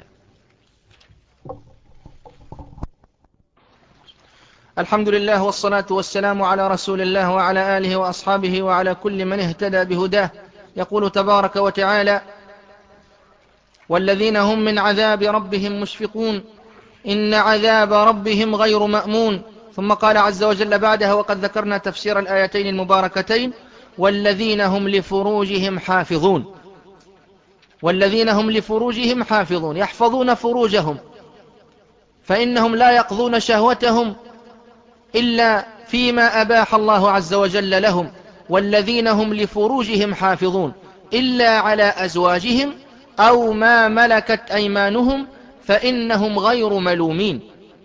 الحمد لله والصلاة والسلام على رسول الله وعلى آله وأصحابه وعلى كل من اهتدى بهداه. يقول تبارك وتعالى والذين هم من عذاب ربهم مشفقون إن عذاب ربهم غير مأمون. ثم قال عز وجل بعدها وقد ذكرنا تفسير الآيتين المباركتين والذين هم لفروجهم حافظون. والذين هم لفروجهم حافظون يحفظون فروجهم، فإنهم لا يقضون شهوتهم إلا فيما أباح الله عز وجل لهم. والذين هم لفروجهم حافظون إلا على أزواجهم أو ما ملكت أيمانهم فإنهم غير ملومين.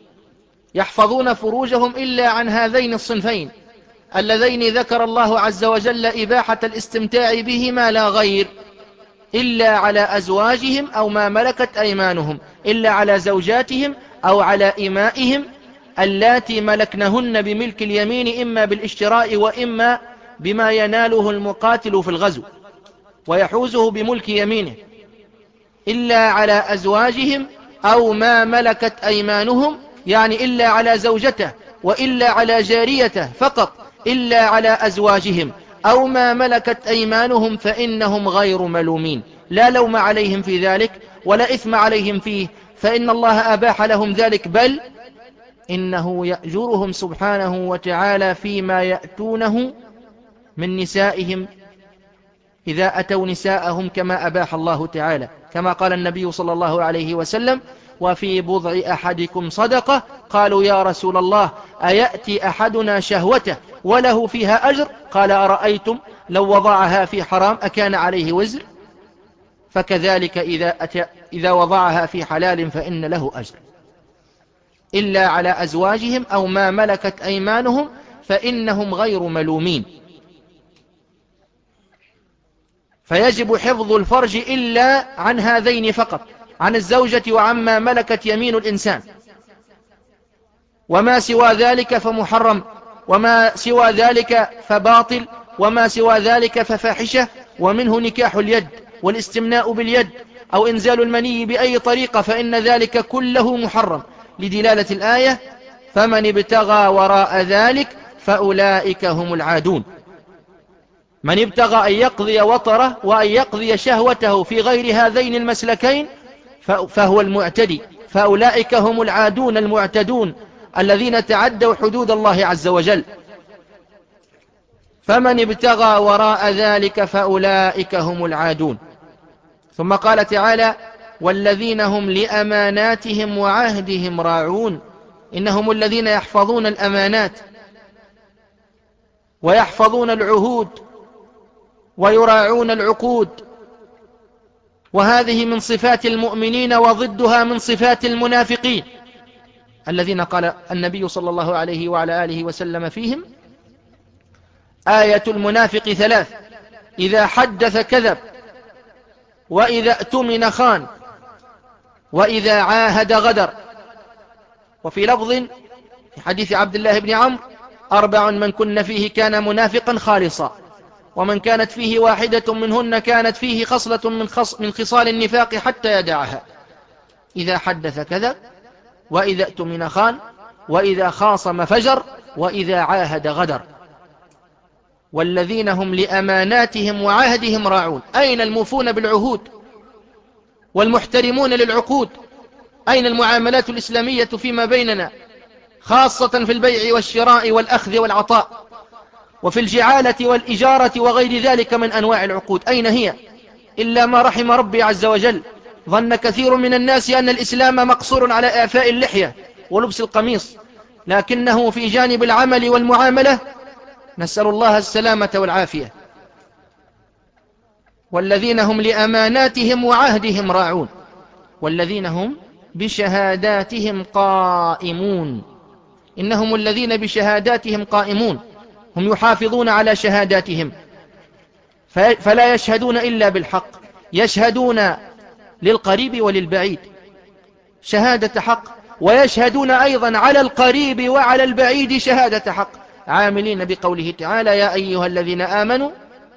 يحفظون فروجهم إلا عن هذين الصنفين اللذين ذكر الله عز وجل إباحة الاستمتاع بهما لا غير، إلا على أزواجهم أو ما ملكت أيمانهم، إلا على زوجاتهم أو على إمائهم اللاتي ملكنهن بملك اليمين إما بالاشتراء وإما بما يناله المقاتل في الغزو ويحوزه بملك يمينه. إلا على أزواجهم أو ما ملكت أيمانهم يعني إلا على زوجته وإلا على جاريته فقط. إلا على أزواجهم أو ما ملكت أيمانهم فإنهم غير ملومين، لا لوم عليهم في ذلك ولا إثم عليهم فيه، فإن الله أباح لهم ذلك، بل إنه يأجرهم سبحانه وتعالى فيما يأتونه من نسائهم إذا أتوا نساءهم كما أباح الله تعالى، كما قال النبي صلى الله عليه وسلم وفي بضع أحدكم صدقة. قالوا يا رسول الله أيأتي أحدنا شهوته وله فيها أجر؟ قال أرأيتم لو وضعها في حرام أكان عليه وزر؟ فكذلك إذا, أتى إذا وضعها في حلال فإن له أجر. إلا على أزواجهم أو ما ملكت أيمانهم فإنهم غير ملومين. فيجب حفظ الفرج إلا عن هذين فقط، عن الزوجة وعما ملكت يمين الإنسان، وما سوى ذلك فمحرم، وما سوى ذلك فباطل، وما سوى ذلك ففاحشة. ومنه نكاح اليد والاستمناء باليد أو إنزال المني بأي طريقة، فإن ذلك كله محرم لدلالة الآية: فمن ابتغى وراء ذلك فأولئك هم العادون. من ابتغى أن يقضي وطره وأن يقضي شهوته في غير هذين المسلكين فهو المعتدي، فأولئك هم العادون المعتدون الذين تعدوا حدود الله عز وجل. فمن ابتغى وراء ذلك فأولئك هم العادون. ثم قال تعالى: والذين هم لأماناتهم وعهدهم راعون. إنهم الذين يحفظون الأمانات ويحفظون العهود ويراعون العقود، وهذه من صفات المؤمنين وضدها من صفات المنافقين الذين قال النبي صلى الله عليه وعلى آله وسلم فيهم: آية المنافق ثلاث: إذا حدث كذب، وإذا اؤتمن خان، وإذا عاهد غدر. وفي لفظ في حديث عبد الله بن عمرو: أربع من كن فيه كان منافقا خالصا، ومن كانت فيه واحدة منهن كانت فيه خصلة من, خص من خصال النفاق حتى يدعها: إذا حدث كذب، وإذا اؤتمن خان، وإذا خاصم فجر، وإذا عاهد غدر. والذين هم لأماناتهم وعهدهم راعون. أين الموفون بالعهود والمحترمون للعقود؟ أين المعاملات الإسلامية فيما بيننا، خاصة في البيع والشراء والأخذ والعطاء، وفي الجعالة والإجارة وغير ذلك من أنواع العقود؟ أين هي؟ إلا ما رحم ربي عز وجل. ظن كثير من الناس أن الإسلام مقصور على إعفاء اللحية ولبس القميص، لكنه في جانب العمل والمعاملة نسأل الله السلامة والعافية. والذين هم لأماناتهم وعهدهم راعون، والذين هم بشهاداتهم قائمون. إنهم الذين بشهاداتهم قائمون، هم يحافظون على شهاداتهم، فلا يشهدون إلا بالحق، يشهدون للقريب وللبعيد شهادة حق، ويشهدون أيضا على القريب وعلى البعيد شهادة حق، عاملين بقوله تعالى: يا أيها الذين آمنوا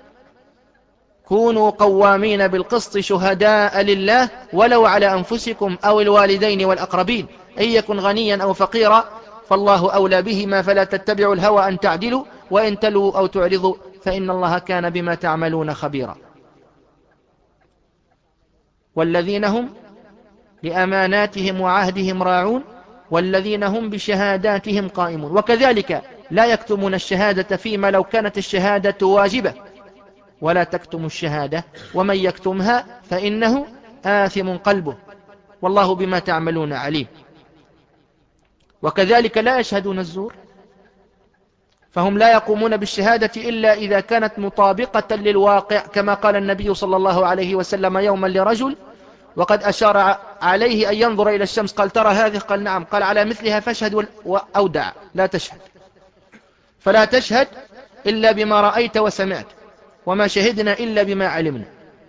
كونوا قوامين بالقسط شهداء لله ولو على أنفسكم أو الوالدين والأقربين إن يكن غنيا أو فقيرا فالله أولى بهما فلا تتبعوا الهوى أن تعدلوا وإن تلوا أو تعرضوا فإن الله كان بما تعملون خبيرا. والذين هم لأماناتهم وعهدهم راعون، والذين هم بشهاداتهم قائمون. وكذلك لا يكتمون الشهادة فيما لو كانت الشهادة واجبة، ولا تكتموا الشهادة ومن يكتمها فإنه آثم قلبه والله بما تعملون عليم. وكذلك لا يشهدون الزور، فهم لا يقومون بالشهادة إلا إذا كانت مطابقة للواقع، كما قال النبي صلى الله عليه وسلم يوما لرجل وقد أشار عليه أن ينظر إلى الشمس، قال: ترى هذه؟ قال: نعم. قال: على مثلها فاشهد وأودع، لا تشهد. فلا تشهد إلا بما رأيت وسمعت، وما شهدنا إلا بما علمنا.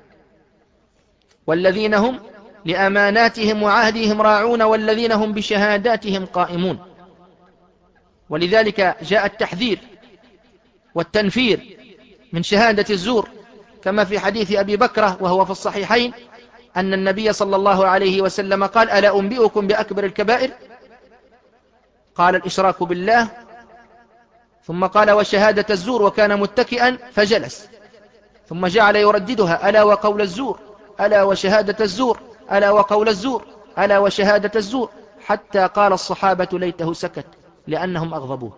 والذين هم لأماناتهم وعهدهم راعون، والذين هم بشهاداتهم قائمون. ولذلك جاء التحذير والتنفير من شهادة الزور، كما في حديث أبي بكرة وهو في الصحيحين أن النبي صلى الله عليه وسلم قال: ألا أنبئكم بأكبر الكبائر؟ قال: الإشراك بالله. ثم قال: وشهادة الزور، وكان متكئا فجلس، ثم جعل يرددها: ألا وقول الزور، ألا وشهادة الزور، ألا وقول الزور، ألا وشهادة الزور، حتى قال الصحابة: ليته سكت، لأنهم أغضبوه.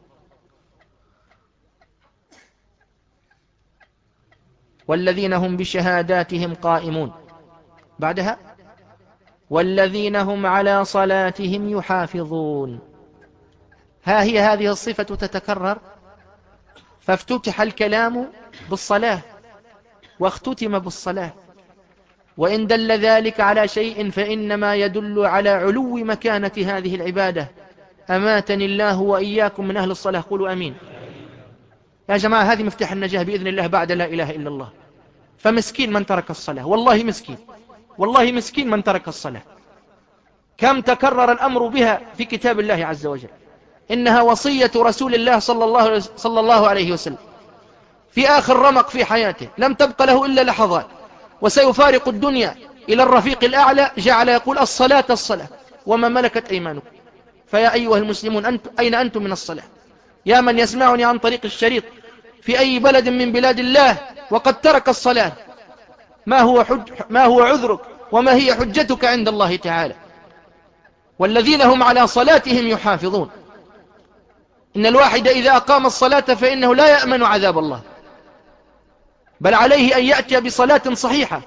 والذين هم بشهاداتهم قائمون. بعدها: والذين هم على صلاتهم يحافظون. ها هي هذه الصفة تتكرر، فافتتح الكلام بالصلاة واختتم بالصلاة، وإن دل ذلك على شيء فإنما يدل على علو مكانة هذه العبادة أماتني الله وإياكم من أهل الصلاة. قولوا أمين. يا جماعة هذه مفتاح النجاة بإذن الله بعد لا إله إلا الله. فمسكين من ترك الصلاة، والله مسكين، والله مسكين من ترك الصلاة. كم تكرر الأمر بها في كتاب الله عز وجل. إنها وصية رسول الله صلى الله, صلى الله عليه وسلم في آخر رمق في حياته، لم تبق له إلا لحظات وسيفارق الدنيا إلى الرفيق الأعلى. جعل يقول الصلاة الصلاة وما ملكت أيمانكم. فيا أيها المسلمون أنت أين أنتم من الصلاة؟ يا من يسمعني عن طريق الشريط في أي بلد من بلاد الله وقد ترك الصلاة، ما هو, حج ما هو عذرك وما هي حجتك عند الله تعالى؟ والذين هم على صلاتهم يحافظون. إن الواحد إذا أقام الصلاة فإنه لا يأمن عذاب الله، بل عليه أن يأتي بصلاة صحيحة.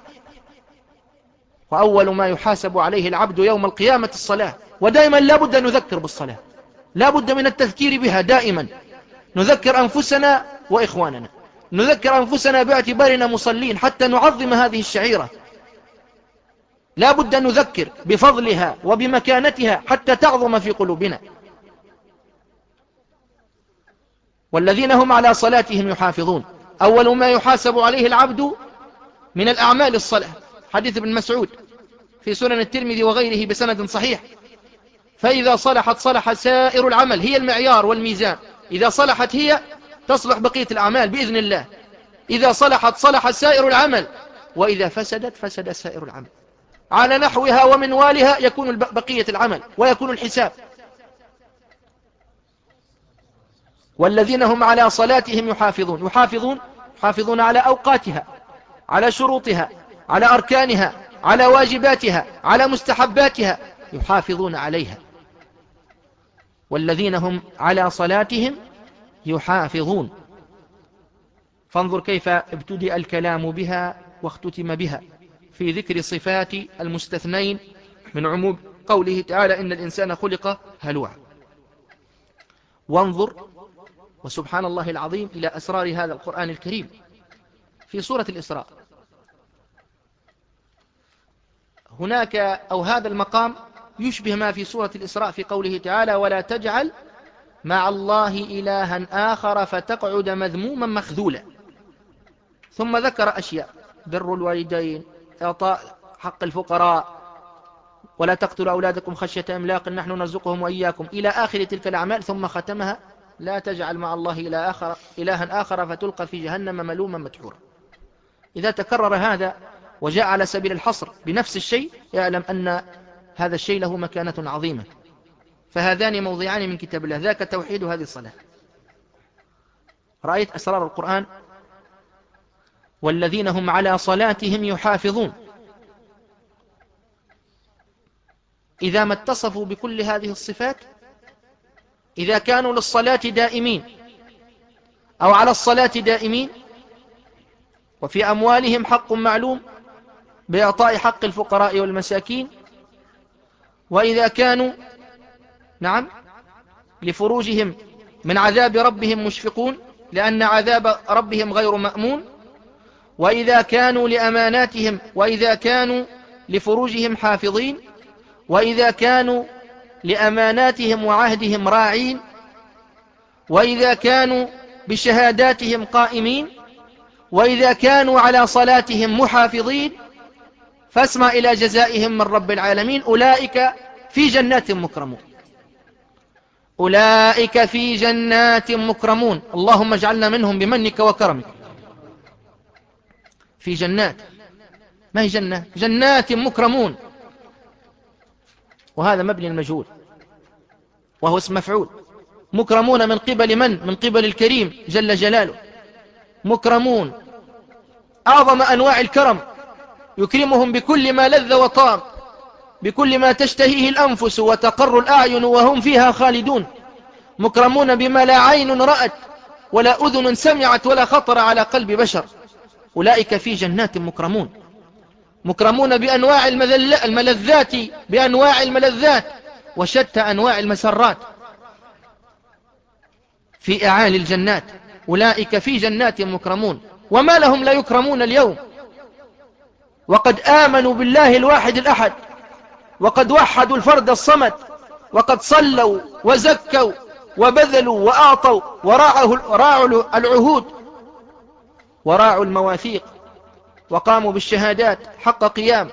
وأول ما يحاسب عليه العبد يوم القيامة الصلاة. ودائما لا بد أن نذكر بالصلاة، لا بد من التذكير بها دائما. نذكر أنفسنا وإخواننا، نذكر أنفسنا باعتبارنا مصلين حتى نعظم هذه الشعيرة. لا بد أن نذكر بفضلها وبمكانتها حتى تعظم في قلوبنا. والذين هم على صلاتهم يحافظون. أول ما يحاسب عليه العبد من الأعمال الصلاة. حديث ابن مسعود في سنن الترمذي وغيره بسند صحيح. فإذا صلحت صلح سائر العمل. هي المعيار والميزان. إذا صلحت هي تصلح بقية الأعمال بإذن الله. إذا صلحت صلح سائر العمل، وإذا فسدت فسد سائر العمل. على نحوها ومنوالها يكون بقية العمل ويكون الحساب. والذين هم على صلاتهم يحافظون. يحافظون يحافظون على أوقاتها، على شروطها، على أركانها، على واجباتها، على مستحباتها، يحافظون عليها. والذين هم على صلاتهم يحافظون. فانظر كيف ابتدأ الكلام بها واختتم بها في ذكر صفات المستثنين من عموم قوله تعالى إن الإنسان خلق هلوعا. وانظر وسبحان الله العظيم إلى أسرار هذا القرآن الكريم في سورة الإسراء. هناك أو هذا المقام يشبه ما في سورة الإسراء في قوله تعالى ولا تجعل مع الله إلها آخر فتقعد مذموما مخذولا. ثم ذكر أشياء: بر الوالدين، إعطاء حق الفقراء، ولا تقتلوا أولادكم خشية إملاق نحن نرزقهم وإياكم، إلى آخر تلك الأعمال. ثم ختمها لا تجعل مع الله إله آخر, إلها آخر فتلقى في جهنم ملوما مدحورا. إذا تكرر هذا وجاء على سبيل الحصر بنفس الشيء يعلم أن هذا الشيء له مكانة عظيمة. فهذان موضعان من كتاب الله، ذاك التوحيد وهذه الصلاة. رأيت أسرار القرآن. والذين هم على صلاتهم يحافظون. إذا ما اتصفوا بكل هذه الصفات، إذا كانوا للصلاة دائمين أو على الصلاة دائمين، وفي أموالهم حق معلوم بإعطاء حق الفقراء والمساكين، وإذا كانوا نعم لفروجهم من عذاب ربهم مشفقون لأن عذاب ربهم غير مأمون، وإذا كانوا لأماناتهم وإذا كانوا لفروجهم حافظين، وإذا كانوا لأماناتهم وعهدهم راعين، وإذا كانوا بشهاداتهم قائمين، وإذا كانوا على صلاتهم محافظين، فاسمع إلى جزائهم من رب العالمين. أولئك في جنات مكرمون. أولئك في جنات مكرمون. اللهم اجعلنا منهم بمنك وكرمك. في جنات، ما هي جنة؟ جنات مكرمون. وهذا مبني المجهول وهو اسم مفعول. مكرمون من قبل من؟ من قبل الكريم جل جلاله. مكرمون أعظم أنواع الكرم، يكرمهم بكل ما لذ وطاب، بكل ما تشتهيه الأنفس وتقر الأعين وهم فيها خالدون. مكرمون بما لا عين رأت ولا أذن سمعت ولا خطر على قلب بشر. أولئك في جنات مكرمون. مكرمون بأنواع الملذات، بأنواع الملذات وشتى أنواع المسرات في أعالي الجنات. أولئك في جنات مكرمون. وما لهم لا يكرمون اليوم وقد آمنوا بالله الواحد الأحد، وقد وحدوا الفرد الصمد، وقد صلوا وزكوا وبذلوا وأعطوا وراعوا العهود وراعوا المواثيق وقاموا بالشهادات حق قيام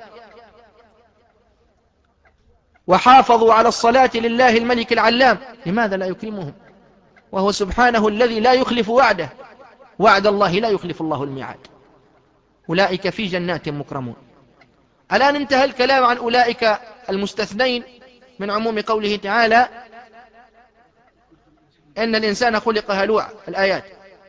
وحافظوا على الصلاة لله الملك العلام، لماذا لا يكرمهم وهو سبحانه الذي لا يخلف وعده؟ وعد الله لا يخلف الله الميعاد. أولئك في جنات مكرمون. الآن انتهى الكلام عن أولئك المستثنين من عموم قوله تعالى إن الإنسان خلق هلوعا الآيات.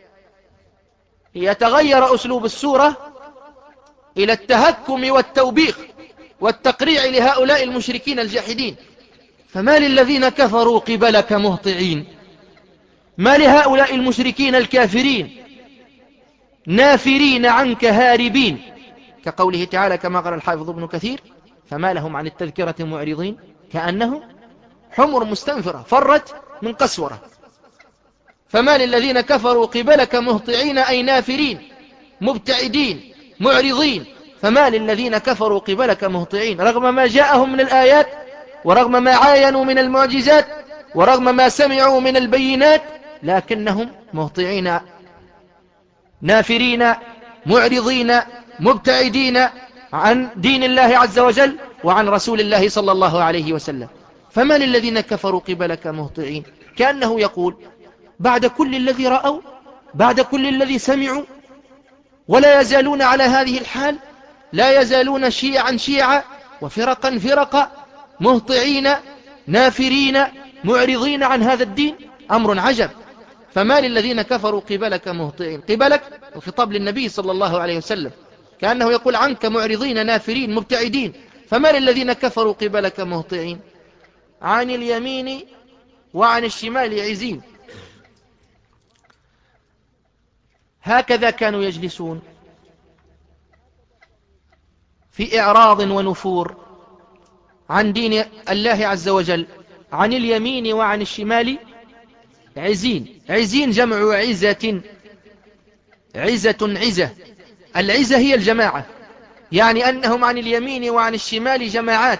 يتغير أسلوب السورة إلى التهكم والتوبيخ والتقريع لهؤلاء المشركين الجاحدين. فما للذين كفروا قبلك مهطعين، ما لهؤلاء المشركين الكافرين نافرين عنك هاربين، كقوله تعالى كما قال الحافظ ابن كثير فما لهم عن التذكرة معرضين كأنهم حمر مستنفرة فرت من قسورة. فما للذين كفروا قبلك مهطعين أي نافرين مبتعدين معرضين. فما للذين كفروا قبلك مهطعين، رغم ما جاءهم من الآيات ورغم ما عاينوا من المعجزات ورغم ما سمعوا من البينات، لكنهم مهطعين نافرين معرضين مبتعدين عن دين الله عز وجل وعن رسول الله صلى الله عليه وسلم. فما للذين كفروا قبلك مهطعين، كأنه يقول بعد كل الذي رأوا بعد كل الذي سمعوا ولا يزالون على هذه الحال، لا يزالون شيعا شيعا وفرقا فرقا مهطعين نافرين معرضين عن هذا الدين، أمر عجب. فما للذين كفروا قبلك مهطعين، قبلك الخطاب للنبي صلى الله عليه وسلم كأنه يقول عنك معرضين نافرين مبتعدين. فما للذين كفروا قبلك مهطعين عن اليمين وعن الشمال عزين. هكذا كانوا يجلسون في إعراض ونفور عن دين الله عز وجل، عن اليمين وعن الشمال عزين. عزين جمع عزة، عزة عزة، العزة هي الجماعة، يعني أنهم عن اليمين وعن الشمال جماعات.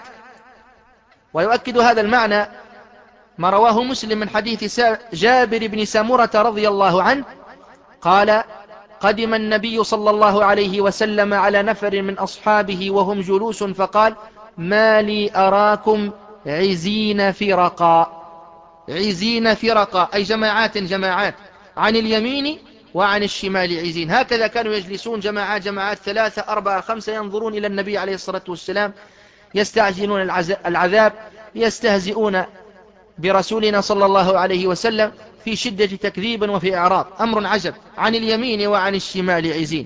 ويؤكد هذا المعنى ما رواه مسلم من حديث جابر بن سمرة رضي الله عنه قال قدم النبي صلى الله عليه وسلم على نفر من أصحابه وهم جلوس فقال ما لي أراكم عزين فرقا، عزين فرقا أي جماعات جماعات، عن اليمين وعن الشمال عزين. هكذا كانوا يجلسون جماعات جماعات ثلاثة أربعة خمسة ينظرون إلى النبي عليه الصلاة والسلام، يستعجلون العذاب، يستهزئون برسولنا صلى الله عليه وسلم في شدة تكذيب وفي إعراض، أمر عجب. عن اليمين وعن الشمال عزين.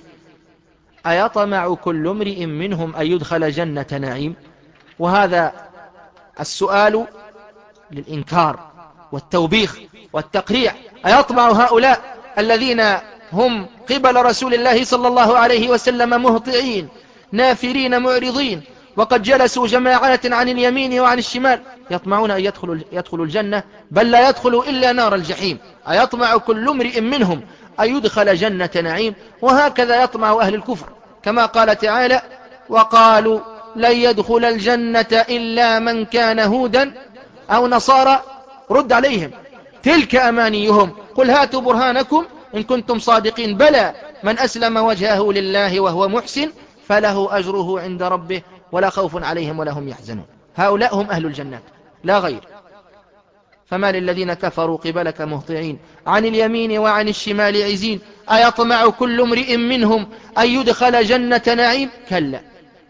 أيطمع كل امرئ منهم أن يدخل جنة نعيم؟ وهذا السؤال للإنكار والتوبيخ والتقريع. أيطمع هؤلاء الذين هم قبل رسول الله صلى الله عليه وسلم مهطعين نافرين معرضين وقد جلسوا جماعات عن اليمين وعن الشمال، يطمعون أن يدخلوا, يدخلوا الجنة، بل لا يدخلوا إلا نار الجحيم. أيطمع كل امرئ منهم أن يدخل جنة نعيم؟ وهكذا يطمع أهل الكفر كما قال تعالى وقالوا لن يدخل الجنة إلا من كان هودا أو نصارى. رد عليهم تلك أمانيهم قل هاتوا برهانكم إن كنتم صادقين بلى من أسلم وجهه لله وهو محسن فله أجره عند ربه ولا خوف عليهم ولا هم يحزنون. هؤلاء هم أهل الجنات لا غير. فما للذين كفروا قبلك مهطعين عن اليمين وعن الشمال عزين. أيطمع كل امرئ منهم أن يدخل جنة نعيم؟ كلا،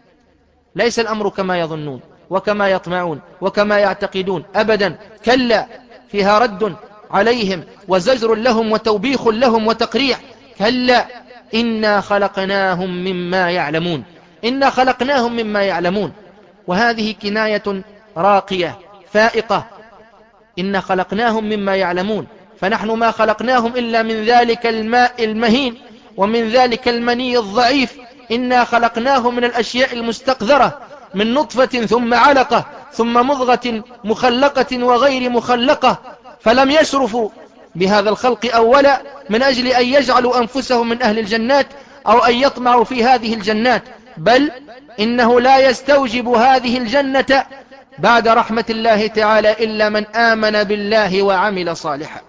ليس الأمر كما يظنون وكما يطمعون وكما يعتقدون أبدا، كلا، فيها رد عليهم وزجر لهم وتوبيخ لهم وتقريع. كلا إنا خلقناهم مما يعلمون، إنا خلقناهم مما يعلمون، وهذه كناية راقية فائقة. إنا خلقناهم مما يعلمون، فنحن ما خلقناهم إلا من ذلك الماء المهين ومن ذلك المني الضعيف. إنا خلقناهم من الأشياء المستقذرة، من نطفة ثم علقة ثم مضغة مخلقة وغير مخلقة، فلم يشرفوا بهذا الخلق أولا من أجل أن يجعلوا أنفسهم من أهل الجنات أو أن يطمعوا في هذه الجنات، بل إنه لا يستوجب هذه الجنة بعد رحمة الله تعالى إلا من آمن بالله وعمل صالحا.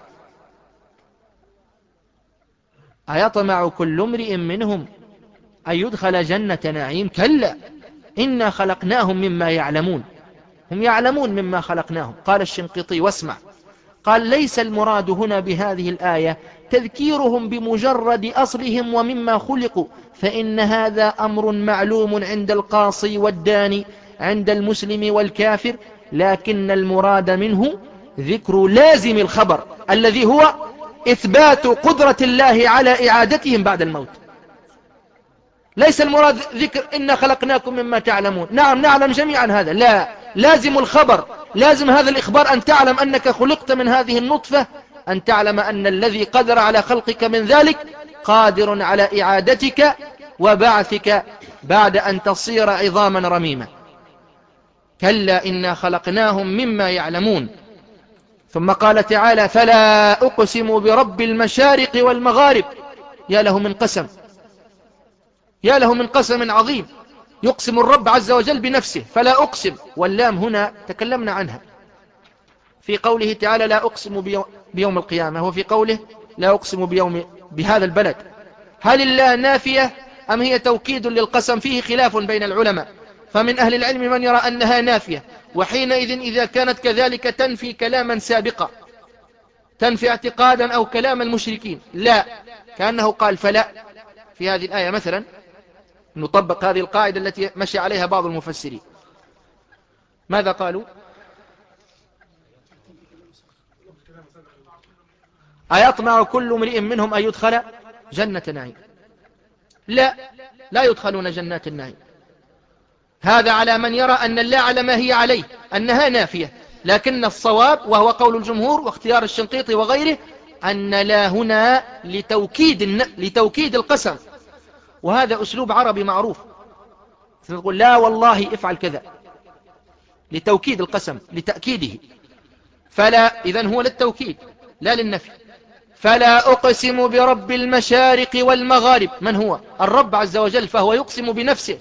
أيطمع كل امرئ منهم أن يدخل جنة نعيم؟ كلا إنا خلقناهم مما يعلمون. هم يعلمون مما خلقناهم. قال الشنقيطي واسمع، قال ليس المراد هنا بهذه الآية تذكيرهم بمجرد أصلهم ومما خلقوا، فإن هذا أمر معلوم عند القاصي والداني، عند المسلم والكافر، لكن المراد منه ذكر لازم الخبر الذي هو إثبات قدرة الله على إعادتهم بعد الموت. ليس المراد ذكر إنا خلقناكم مما تعلمون، نعم نعلم جميعا هذا، لا، لازم الخبر، لازم هذا الإخبار أن تعلم أنك خلقت من هذه النطفة، أن تعلم أن الذي قدر على خلقك من ذلك قادر على إعادتك وبعثك بعد أن تصير عظاما رميما. كلا إنا خلقناهم مما يعلمون. ثم قال تعالى فلا أقسم برب المشارق والمغارب. يا له من قسم، يا له من قسم عظيم. يقسم الرب عز وجل بنفسه، فلا أقسم، واللام هنا تكلمنا عنها في قوله تعالى لا أقسم بيوم القيامة، وفي قوله لا أقسم بيوم بهذا البلد. هل الله نافية أم هي توكيد للقسم؟ فيه خلاف بين العلماء، فمن أهل العلم من يرى أنها نافية، وحينئذ إذا كانت كذلك تنفي كلاما سابقا، تنفي اعتقادا أو كلام المشركين. لا، كأنه قال فلا في هذه الآية مثلا، نطبق هذه القاعدة التي مشي عليها بعض المفسرين. ماذا قالوا؟ أيطمع كل امرئ منهم أن يدخل جنة نعيم؟ لا، لا يدخلون جنات النعيم. هذا على من يرى أن الله على ما هي عليه أنها نافية، لكن الصواب وهو قول الجمهور واختيار الشنقيطي وغيره أن لا هنا لتوكيد, لتوكيد القسم، وهذا أسلوب عربي معروف. تقول لا والله افعل كذا، لتوكيد القسم، لتأكيده. فلا إذن هو للتوكيد لا للنفي. فلا أقسم برب المشارق والمغارب. من هو الرب عز وجل؟ فهو يقسم بنفسه،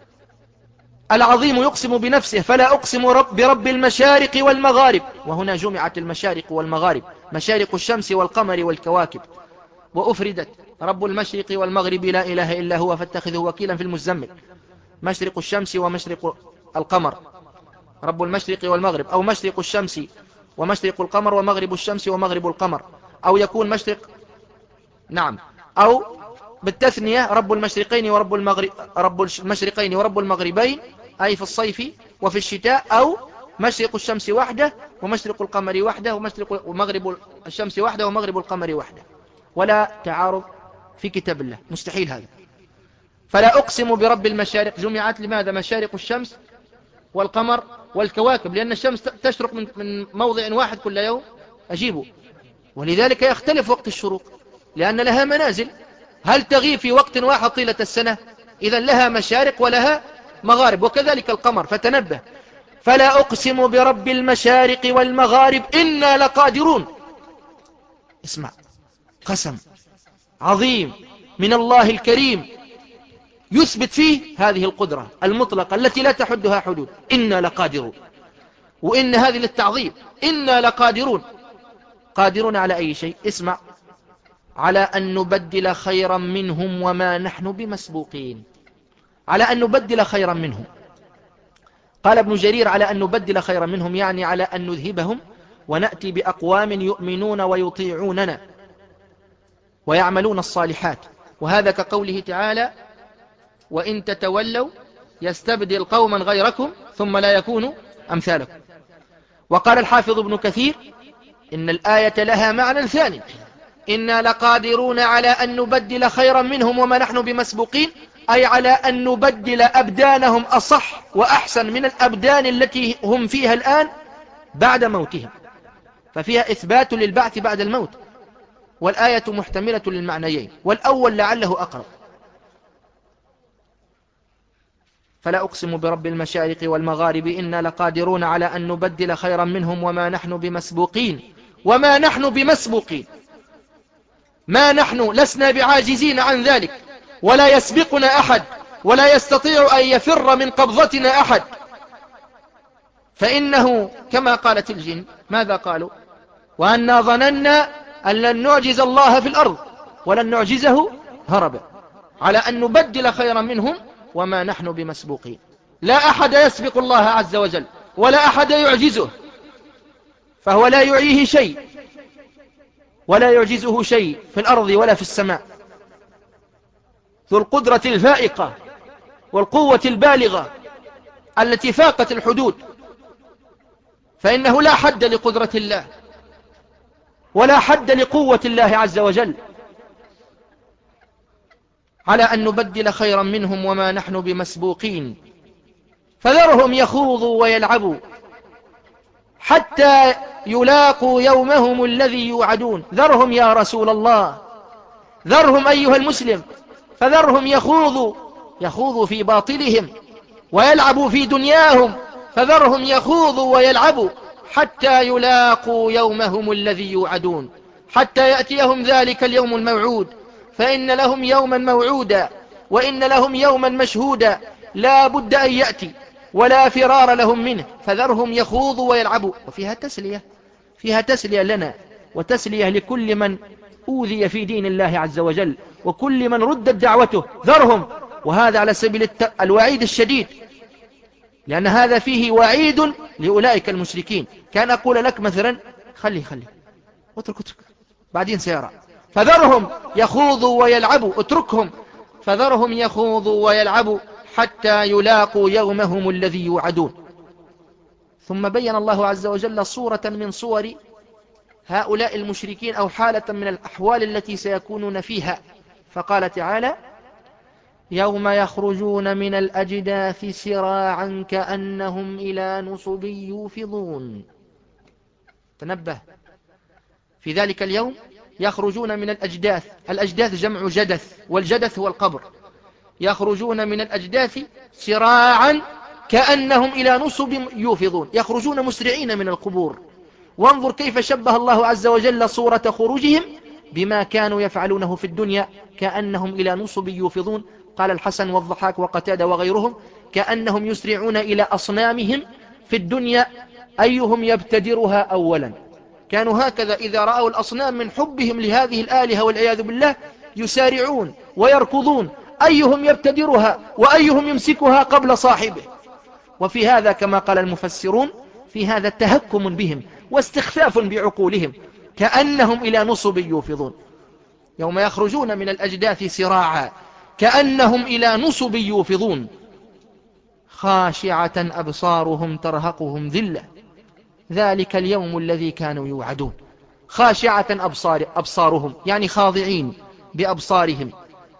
العظيم يقسم بنفسه. فلا أقسم رب برب المشارق والمغارب، وهنا جمعت المشارق والمغارب، مشارق الشمس والقمر والكواكب، وأفردت رب المشرق والمغرب لا إله إلا هو فاتخذه وكيلا في المزمل. مشرق الشمس ومشرق القمر، رب المشرق والمغرب، أو مشرق الشمس ومشرق القمر ومغرب الشمس ومغرب القمر، أو يكون مشرق، نعم، أو بالتثنية رب المشرقين ورب المغرب، رب المشرقين ورب المغربين، أي في الصيف وفي الشتاء، أو مشرق الشمس وحده ومشرق القمر وحده ومشرق ومغرب الشمس وحده ومغرب القمر وحده، ولا تعارض في كتاب الله، مستحيل هذا. فلا أقسم برب المشارق جمعت لماذا؟ مشارق الشمس والقمر والكواكب، لأن الشمس تشرق من من موضع واحد كل يوم، أجيبه، ولذلك يختلف وقت الشروق لأن لها منازل، هل تغيب في وقت واحد طيلة السنة؟ إذن لها مشارق ولها مغارب، وكذلك القمر، فتنبه. فلا أقسم برب المشارق والمغارب إنا لقادرون. اسمع، قسم عظيم من الله الكريم يثبت فيه هذه القدرة المطلقة التي لا تحدها حدود. إنا لقادرون، وإن هذه للتعظيم، إنا لقادرون. قادرون على أي شيء؟ اسمع، على أن نبدل خيرا منهم وما نحن بمسبوقين. على أن نبدل خيرا منهم. قال ابن جرير على أن نبدل خيرا منهم يعني على أن نذهبهم ونأتي بأقوام يؤمنون ويطيعوننا ويعملون الصالحات. وهذا كقوله تعالى وإن تتولوا يستبدل قوما غيركم ثم لا يكونوا أمثالكم. وقال الحافظ ابن كثير إن الآية لها معنى ثاني، إنا لقادرون على أن نبدل خيرا منهم وما نحن بمسبوقين، أي على أن نبدل أبدانهم أصح وأحسن من الأبدان التي هم فيها الآن بعد موتهم، ففيها إثبات للبعث بعد الموت، والآية محتملة للمعنيين، والأول لعله أقرب. فلا أقسم برب المشارق والمغارب إنا لقادرون على أن نبدل خيرا منهم وما نحن بمسبوقين. وما نحن بمسبوقين، ما نحن لسنا بعاجزين عن ذلك، ولا يسبقنا أحد، ولا يستطيع أن يفر من قبضتنا أحد. فإنه كما قالت الجن، ماذا قالوا؟ وأنا ظننا أن لن نعجز الله في الأرض ولن نعجزه هربا، على أن نبدل خيرا منهم وما نحن بمسبوقين. لا أحد يسبق الله عز وجل ولا أحد يعجزه، فهو لا يعيه شيء ولا يعجزه شيء في الأرض ولا في السماء، ذو القدرة الفائقة والقوة البالغة التي فاقت الحدود، فإنه لا حد لقدرة الله ولا حد لقوة الله عز وجل على أن نبدل خيرا منهم وما نحن بمسبوقين. فذرهم يخوضوا ويلعبوا حتى يلاقوا يومهم الذي يوعدون. ذرهم يا رسول الله، ذرهم أيها المسلم، فذرهم يخوضوا يخوضوا في باطلهم ويلعبوا في دنياهم، فذرهم يخوضوا ويلعبوا حتى يلاقوا يومهم الذي يوعدون، حتى يأتيهم ذلك اليوم الموعود. فإن لهم يوما موعودا وإن لهم يوما مشهودا لا بد أن يأتي ولا فرار لهم منه. فذرهم يخوضوا ويلعبوا. وفيها تسلية، فيها تسلية لنا وتسلية لكل من أوذي في دين الله عز وجل وكل من ردت دعوته. ذرهم، وهذا على سبيل الت... الوعيد الشديد، لأن هذا فيه وعيد لأولئك المشركين. كان أقول لك مثلا خلي خلي اترك اترك بعدين سيرى. فذرهم يخوضوا ويلعبوا، اتركهم، فذرهم يخوضوا ويلعبوا حتى يلاقوا يومهم الذي يوعدون. ثم بين الله عز وجل صورة من صور هؤلاء المشركين أو حالة من الأحوال التي سيكونون فيها، فقال تعالى: يوم يخرجون من الأجداث سراعا كأنهم إلى نصب يوفضون. تنبه، في ذلك اليوم يخرجون من الأجداث، الأجداث جمع جدث، والجدث هو القبر. يخرجون من الأجداث سراعا كأنهم إلى نصب يوفضون، يخرجون مسرعين من القبور. وانظر كيف شبه الله عز وجل صورة خروجهم بما كانوا يفعلونه في الدنيا، كأنهم إلى نصب يوفضون. قال الحسن والضحاك وقتادة وغيرهم: كأنهم يسرعون إلى أصنامهم في الدنيا أيهم يبتدرها أولا. كانوا هكذا إذا رأوا الأصنام من حبهم لهذه الآلهة والعياذ بالله يسارعون ويركضون أيهم يبتدرها وأيهم يمسكها قبل صاحبه. وفي هذا كما قال المفسرون في هذا تهكم بهم واستخفاف بعقولهم، كأنهم إلى نصب يوفضون. يوم يخرجون من الأجداث سراعا كأنهم إلى نصب يوفضون خاشعة أبصارهم ترهقهم ذلة ذلك اليوم الذي كانوا يوعدون. خاشعة أبصار أبصارهم يعني خاضعين بأبصارهم،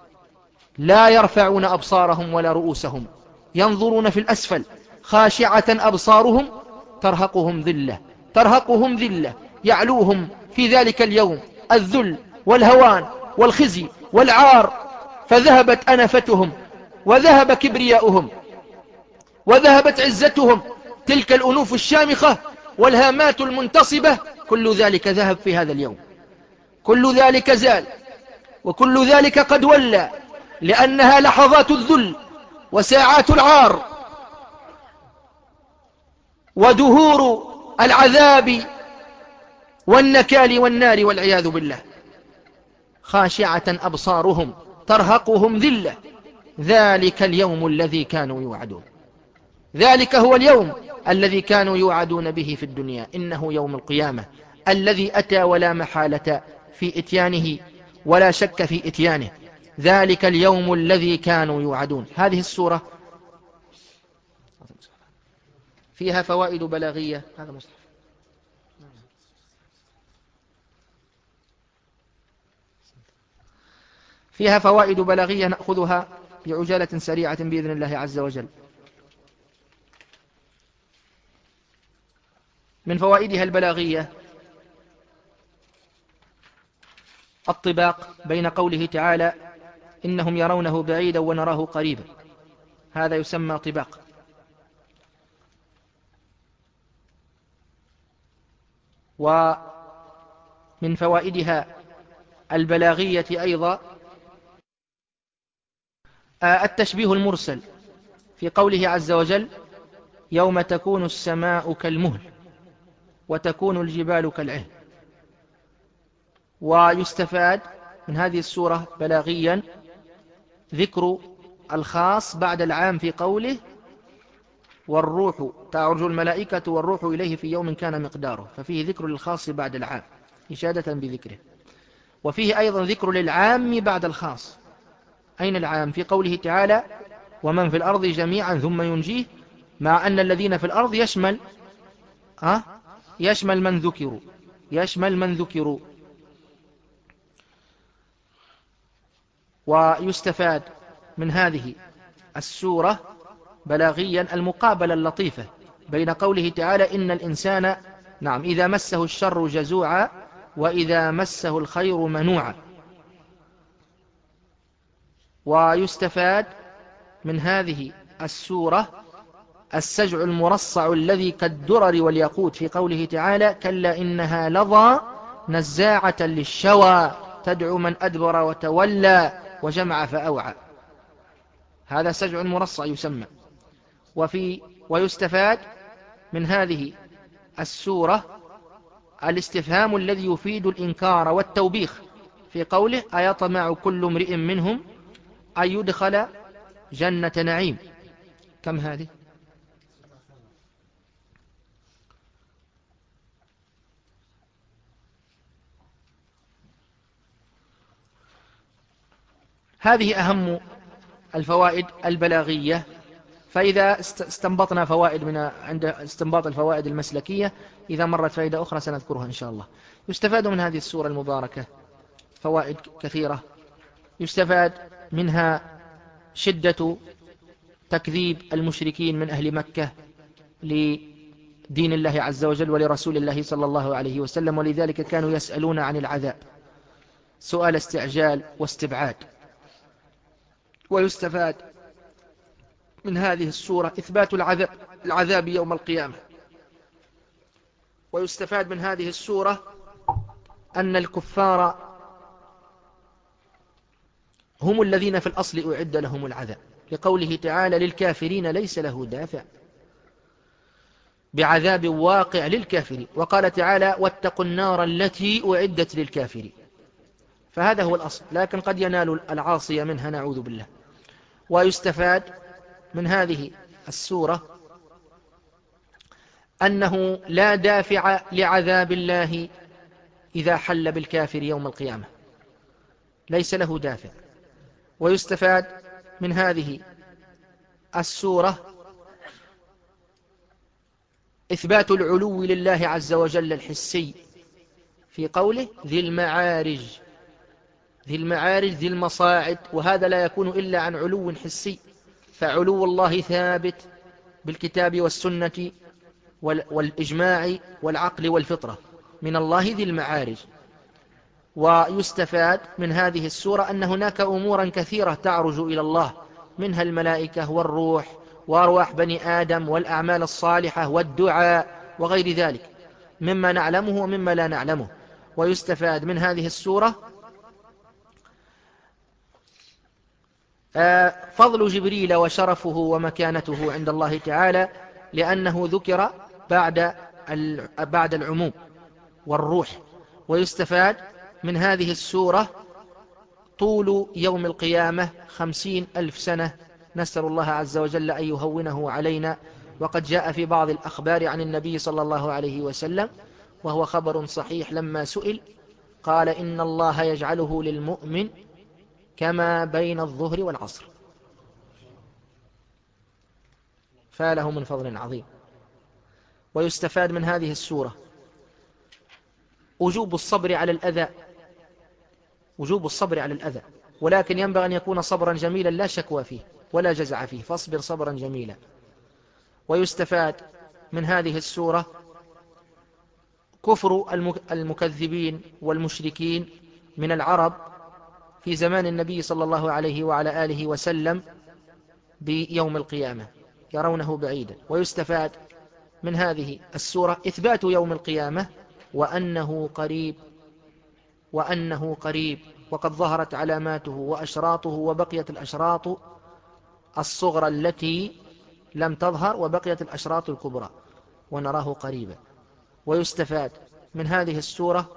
لا يرفعون أبصارهم ولا رؤوسهم، ينظرون في الأسفل. خاشعة أبصارهم ترهقهم ذلة، ترهقهم ذلة يعلوهم في ذلك اليوم الذل والهوان والخزي والعار، فذهبت أنفتهم وذهب كبرياؤهم وذهبت عزتهم. تلك الأنوف الشامخة والهامات المنتصبة كل ذلك ذهب في هذا اليوم، كل ذلك زال وكل ذلك قد ولى، لأنها لحظات الذل وساعات العار ودهور العذاب والنكال والنار والعياذ بالله. خاشعة أبصارهم ترهقهم ذلة ذلك اليوم الذي كانوا يوعدون. ذلك هو اليوم الذي كانوا يوعدون به في الدنيا، إنه يوم القيامة الذي أتى ولا محالة في إتيانه ولا شك في إتيانه. ذلك اليوم الذي كانوا يوعدون. هذه السورة فيها فوائد بلاغية. هذا مصحف. فيها فوائد بلاغية نأخذها بعجالة سريعة بإذن الله عز وجل. من فوائدها البلاغية الطباق بين قوله تعالى: إنهم يرونه بعيدا ونراه قريبا، هذا يسمى طباق. ومن فوائدها البلاغية أيضا التشبيه المرسل في قوله عز وجل: يوم تكون السماء كالمهل وتكون الجبال كالعهن. ويستفاد من هذه السورة بلاغيا ذكر الخاص بعد العام في قوله والروح تعرج الملائكة والروح إليه في يوم كان مقداره، ففيه ذكر للخاص بعد العام إشادة بذكره. وفيه أيضا ذكر للعام بعد الخاص. أين العام؟ في قوله تعالى ومن في الأرض جميعا ثم ينجيه، مع أن الذين في الأرض يشمل أه؟ يشمل من ذكروا يشمل من ذكروا. ويستفاد من هذه السورة بلاغيا المقابلة اللطيفة بين قوله تعالى إن الإنسان نعم إذا مسه الشر جزوعا وإذا مسه الخير منوعا. ويستفاد من هذه السورة السجع المرصع الذي كالدرر والياقوت في قوله تعالى كلا إنها لظى نزاعة للشوى تدعو من أدبر وتولى وجمع فأوعى. هذا سجع مرصع يسمى. وفي ويستفاد من هذه السورة الاستفهام الذي يفيد الإنكار والتوبيخ في قوله أيطمع كل امرئ منهم أن يدخل جنة نعيم. كم هذه؟ هذه أهم الفوائد البلاغية. فإذا استنبطنا فوائد من عند استنباط الفوائد المسلكية، إذا مرت فائدة أخرى سنذكرها إن شاء الله. يستفاد من هذه السورة المباركة فوائد كثيرة. يستفاد منها شدة تكذيب المشركين من أهل مكة لدين الله عز وجل ولرسول الله صلى الله عليه وسلم، ولذلك كانوا يسألون عن العذاب سؤال استعجال واستبعاد. ويستفاد من هذه السورة إثبات العذاب, العذاب يوم القيامة. ويستفاد من هذه السورة أن الكفار هم الذين في الأصل أعد لهم العذاب، لقوله تعالى للكافرين ليس له دافع، بعذاب واقع للكافرين. وقال تعالى واتقوا النار التي أعدت للكافرين. فهذا هو الأصل، لكن قد ينال العاصي منها نعوذ بالله. ويستفاد من هذه السورة أنه لا دافع لعذاب الله إذا حل بالكافر يوم القيامة، ليس له دافع. ويستفاد من هذه السورة إثبات العلو لله عز وجل الحسي في قوله ذي المعارج، ذي المعارج ذي المصاعد، وهذا لا يكون إلا عن علو حسي، فعلو الله ثابت بالكتاب والسنة والإجماع والعقل والفطرة من الله ذي المعارج. ويستفاد من هذه السورة أن هناك أمورا كثيرة تعرج إلى الله، منها الملائكة والروح وأرواح بني آدم والأعمال الصالحة والدعاء وغير ذلك مما نعلمه ومما لا نعلمه. ويستفاد من هذه السورة فضل جبريل وشرفه ومكانته عند الله تعالى، لأنه ذكر بعد بعد العموم والروح. ويستفاد من هذه السورة طول يوم القيامة خمسين ألف سنة، نسأل الله عز وجل أن يهونه علينا. وقد جاء في بعض الأخبار عن النبي صلى الله عليه وسلم وهو خبر صحيح لما سئل قال إن الله يجعله للمؤمن كما بين الظهر والعصر، فله من فضل عظيم. ويستفاد من هذه السورة وجوب الصبر على الأذى، وجوب الصبر على الأذى، ولكن ينبغي أن يكون صبرا جميلا لا شكوى فيه ولا جزع فيه، فاصبر صبرا جميلا. ويستفاد من هذه السورة كفر المكذبين والمشركين من العرب في زمان النبي صلى الله عليه وعلى آله وسلم بيوم القيامة، يرونه بعيدا. ويستفاد من هذه السورة إثبات يوم القيامة وأنه قريب، وأنه قريب، وقد ظهرت علاماته وأشراطه، وبقيت الأشراط الصغرى التي لم تظهر وبقيت الأشراط الكبرى ونراه قريبا. ويستفاد من هذه السورة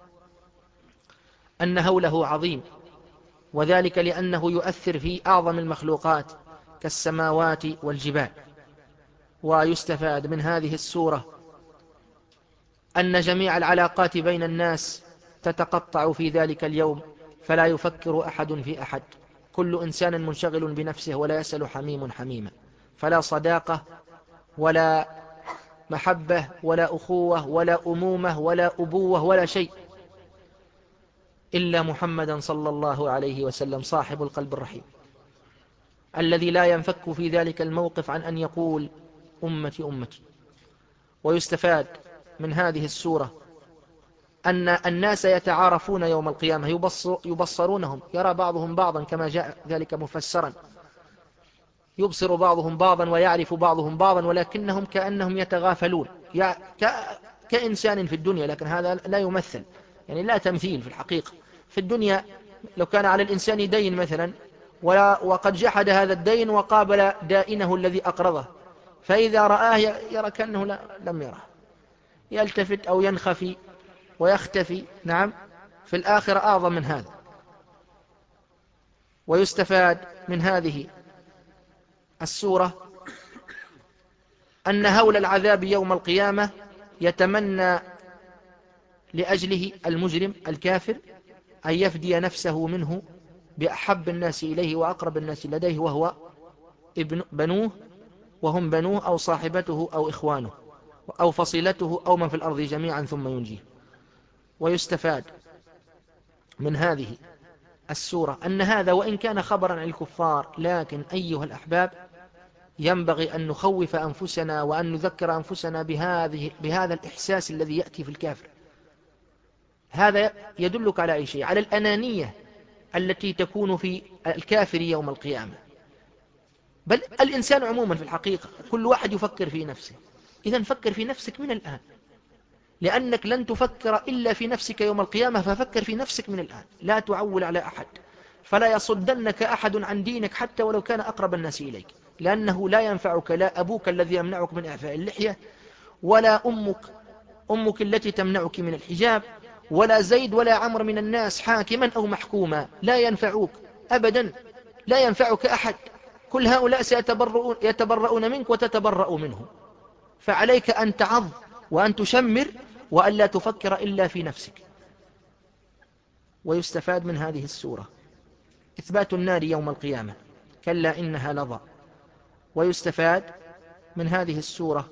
أن هوله عظيم، وذلك لأنه يؤثر في أعظم المخلوقات كالسماوات والجبال. ويستفاد من هذه السورة أن جميع العلاقات بين الناس تتقطع في ذلك اليوم، فلا يفكر أحد في أحد، كل إنسان منشغل بنفسه ولا يسأل حميم حميما، فلا صداقة ولا محبة ولا أخوة ولا أمومة ولا أبوة ولا شيء إلا محمدا صلى الله عليه وسلم صاحب القلب الرحيم، الذي لا ينفك في ذلك الموقف عن أن يقول أمتي أمتي. ويستفاد من هذه السورة أن الناس يتعارفون يوم القيامة، يبصر يبصرونهم، يرى بعضهم بعضا كما جاء ذلك مفسرا، يبصر بعضهم بعضا ويعرف بعضهم بعضا، ولكنهم كأنهم يتغافلون كإنسان في الدنيا، لكن هذا لا يمثل، يعني لا تمثيل في الحقيقة. في الدنيا لو كان على الإنسان دين مثلا وقد جحد هذا الدين وقابل دائنه الذي أقرضه، فإذا رآه يرى كأنه لم يره، يلتفت أو ينخفي ويختفي. نعم، في الآخرة أعظم من هذا. ويستفاد من هذه السورة أن هول العذاب يوم القيامة يتمنى لأجله المجرم الكافر أن يفدي نفسه منه بأحب الناس إليه وأقرب الناس لديه، وهو ابن بنوه، وهم بنوه أو صاحبته أو إخوانه أو فصيلته أو من في الأرض جميعا ثم ينجيه. ويستفاد من هذه السورة أن هذا وإن كان خبرا عن الكفار، لكن أيها الأحباب ينبغي أن نخوف أنفسنا وأن نذكر أنفسنا بهذه بهذا الإحساس الذي يأتي في الكافر. هذا يدلك على أي شيء؟ على الأنانية التي تكون في الكافر يوم القيامة، بل الإنسان عموما في الحقيقة كل واحد يفكر في نفسه. إذن فكر في نفسك من الآن، لأنك لن تفكر إلا في نفسك يوم القيامة، ففكر في نفسك من الآن، لا تعول على أحد، فلا يصدنك أحد عن دينك حتى ولو كان أقرب الناس إليك، لأنه لا ينفعك لا أبوك الذي يمنعك من إعفاء اللحية، ولا أمك أمك التي تمنعك من الحجاب، ولا زيد ولا عمر من الناس حاكما أو محكوما، لا ينفعوك أبدا، لا ينفعك أحد. كل هؤلاء سيتبرؤون يتبرؤون منك وتتبرأ منهم، فعليك أن تعظ وأن تشمر وأن لا تفكر إلا في نفسك. ويستفاد من هذه السورة إثبات النار يوم القيامة، كلا إنها لظى. ويستفاد من هذه السورة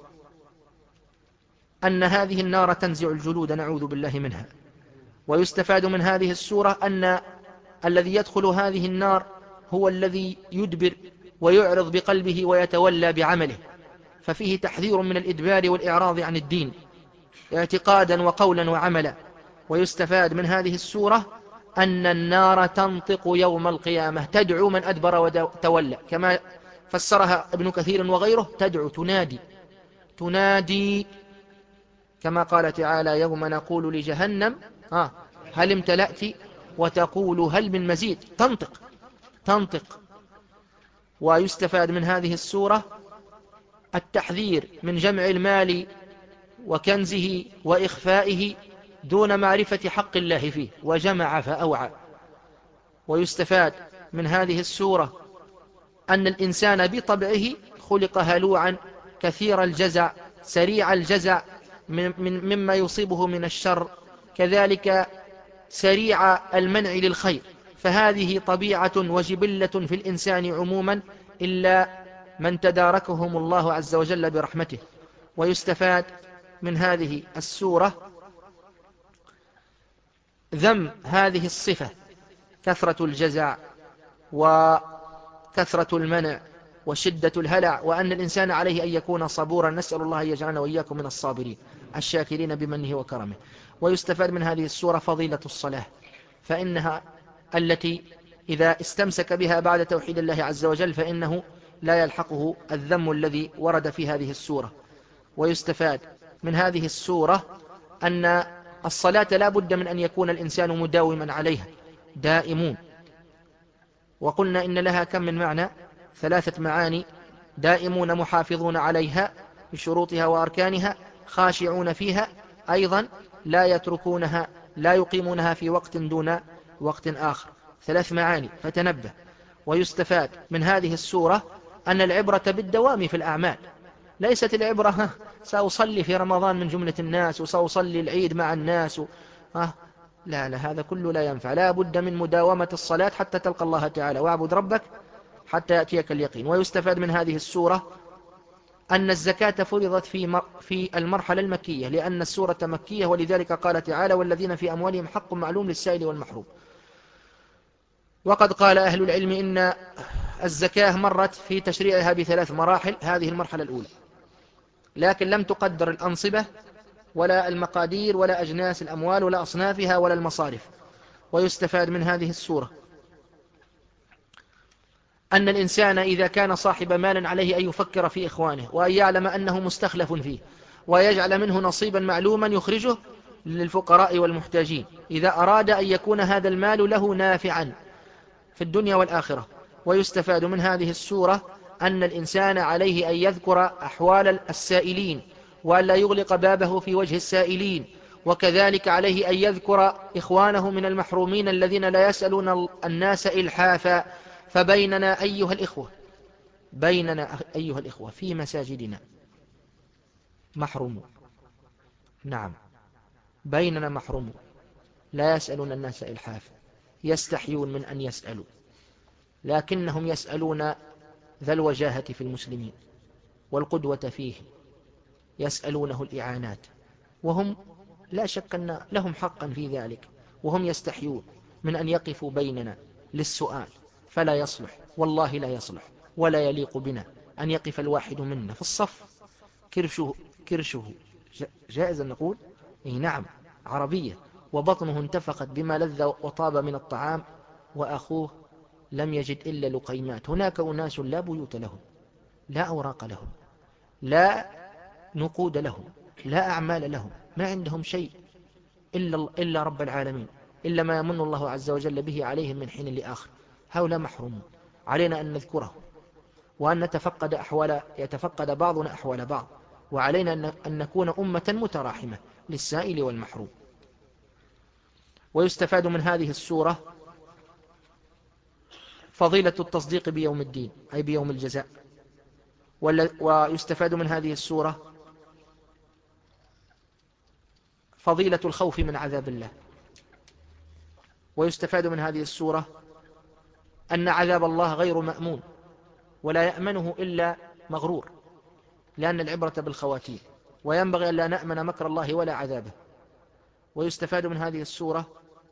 أن هذه النار تنزع الجلود، نعوذ بالله منها. ويستفاد من هذه السورة أن الذي يدخل هذه النار هو الذي يدبر ويعرض بقلبه ويتولى بعمله، ففيه تحذير من الإدبار والإعراض عن الدين اعتقادا وقولا وعملا. ويستفاد من هذه السورة أن النار تنطق يوم القيامة، تدعو من أدبر وتولى، كما فسرها ابن كثير وغيره، تدعو تنادي تنادي كما قال تعالى يوم نقول لجهنم آه هل امتلأت وتقول هل من مزيد، تنطق تنطق. ويستفاد من هذه السورة التحذير من جمع المال وكنزه وإخفائه دون معرفة حق الله فيه، وجمع فأوعى. ويستفاد من هذه السورة أن الإنسان بطبعه خلق هلوعا كثير الجزع سريع الجزع مما يصيبه من الشر، كذلك سريع المنع للخير، فهذه طبيعة وجبلة في الإنسان عموما إلا من تداركهم الله عز وجل برحمته. ويستفاد من هذه السورة ذم هذه الصفة، كثرة الجزع وكثرة المنع وشدة الهلع، وأن الإنسان عليه أن يكون صبورا. نسأل الله أن يجعلنا وإياكم من الصابرين الشاكرين بمنه وكرمه. ويستفاد من هذه السورة فضيلة الصلاة، فإنها التي إذا استمسك بها بعد توحيد الله عز وجل فإنه لا يلحقه الذم الذي ورد في هذه السورة. ويستفاد من هذه السورة أن الصلاة لا بد من أن يكون الإنسان مداوما عليها دائمون. وقلنا إن لها كم من معنى؟ ثلاثة معاني دائمون محافظون عليها بشروطها وأركانها، خاشعون فيها، أيضا لا يتركونها، لا يقيمونها في وقت دون وقت آخر. ثلاث معاني فتنبه. ويستفاد من هذه السورة أن العبرة بالدوام في الأعمال، ليست العبرة ها سأصلي في رمضان من جملة الناس وسأصلي العيد مع الناس و... ها لا لا، هذا كله لا ينفع. لا بد من مداومة الصلاة حتى تلقى الله تعالى، واعبد ربك حتى يأتيك اليقين. ويستفاد من هذه السورة أن الزكاة فرضت في في المرحلة المكية، لأن السورة مكية، ولذلك قال تعالى: والذين في أموالهم حق معلوم للسائل والمحروم. وقد قال أهل العلم إن الزكاة مرت في تشريعها بثلاث مراحل، هذه المرحلة الأولى، لكن لم تقدر الأنصبة ولا المقادير ولا أجناس الأموال ولا أصنافها ولا المصارف. ويستفاد من هذه السورة أن الإنسان إذا كان صاحب مال عليه أن يفكر في إخوانه، وأن يعلم أنه مستخلف فيه، ويجعل منه نصيبا معلوما يخرجه للفقراء والمحتاجين، إذا أراد أن يكون هذا المال له نافعا في الدنيا والآخرة. ويستفاد من هذه السورة أن الإنسان عليه أن يذكر أحوال السائلين، وأن لا يغلق بابه في وجه السائلين، وكذلك عليه أن يذكر إخوانه من المحرومين الذين لا يسألون الناس إلحافا. فبيننا أيها الإخوة، بيننا أيها الإخوة في مساجدنا محرومون، نعم بيننا محرومون لا يسألون الناس إلحافا، يستحيون من أن يسألوا، لكنهم يسألون ذا الوجاهة في المسلمين والقدوة فيهم، يسألونه الإعانات، وهم لا شك أن لهم حقا في ذلك، وهم يستحيون من أن يقفوا بيننا للسؤال، فلا يصلح، والله لا يصلح ولا يليق بنا أن يقف الواحد منا في الصف كرشه, كرشه جائز أن نقول إيه نعم عربية، وبطنه انتفقت بما لذ وطاب من الطعام، وأخوه لم يجد إلا لقيمات. هناك أناس لا بيوت لهم، لا أوراق لهم، لا نقود لهم، لا أعمال لهم، ما عندهم شيء إلا, إلا رب العالمين، إلا ما يمن الله عز وجل به عليهم من حين لآخر. هؤلاء محرومون، علينا أن نذكرهم، وأن نتفقد أحوال يتفقد بعضنا أحوال بعض، وعلينا أن نكون أمة متراحمة للسائل والمحروم. ويستفاد من هذه السورة فضيلة التصديق بيوم الدين، أي بيوم الجزاء. ويستفاد من هذه السورة فضيلة الخوف من عذاب الله. ويستفاد من هذه السورة أن عذاب الله غير مأمون، ولا يأمنه إلا مغرور، لأن العبرة بالخواتيم، وينبغي أن لا نأمن مكر الله ولا عذابه. ويستفاد من هذه السورة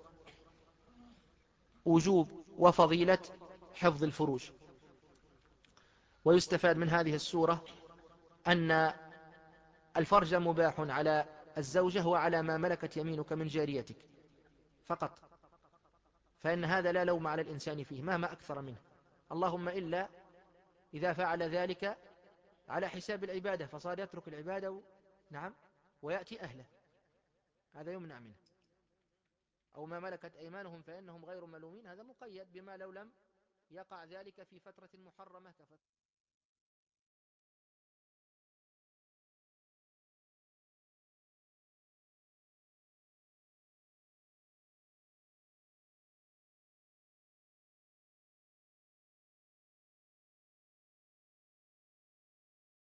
وجوب وفضيلة حفظ الفروج. ويستفاد من هذه السورة أن الفرج مباح على الزوجة وعلى ما ملكت يمينك من جاريتك فقط، فإن هذا لا لوم على الإنسان فيه مهما أكثر منه، اللهم إلا إذا فعل ذلك على حساب العبادة فصار يترك العبادة نعم ويأتي أهله، هذا يمنع منه. أو ما ملكت أيمانهم فإنهم غير ملومين، هذا مقيد بما لو لم يقع ذلك في فترة محرمة كفترة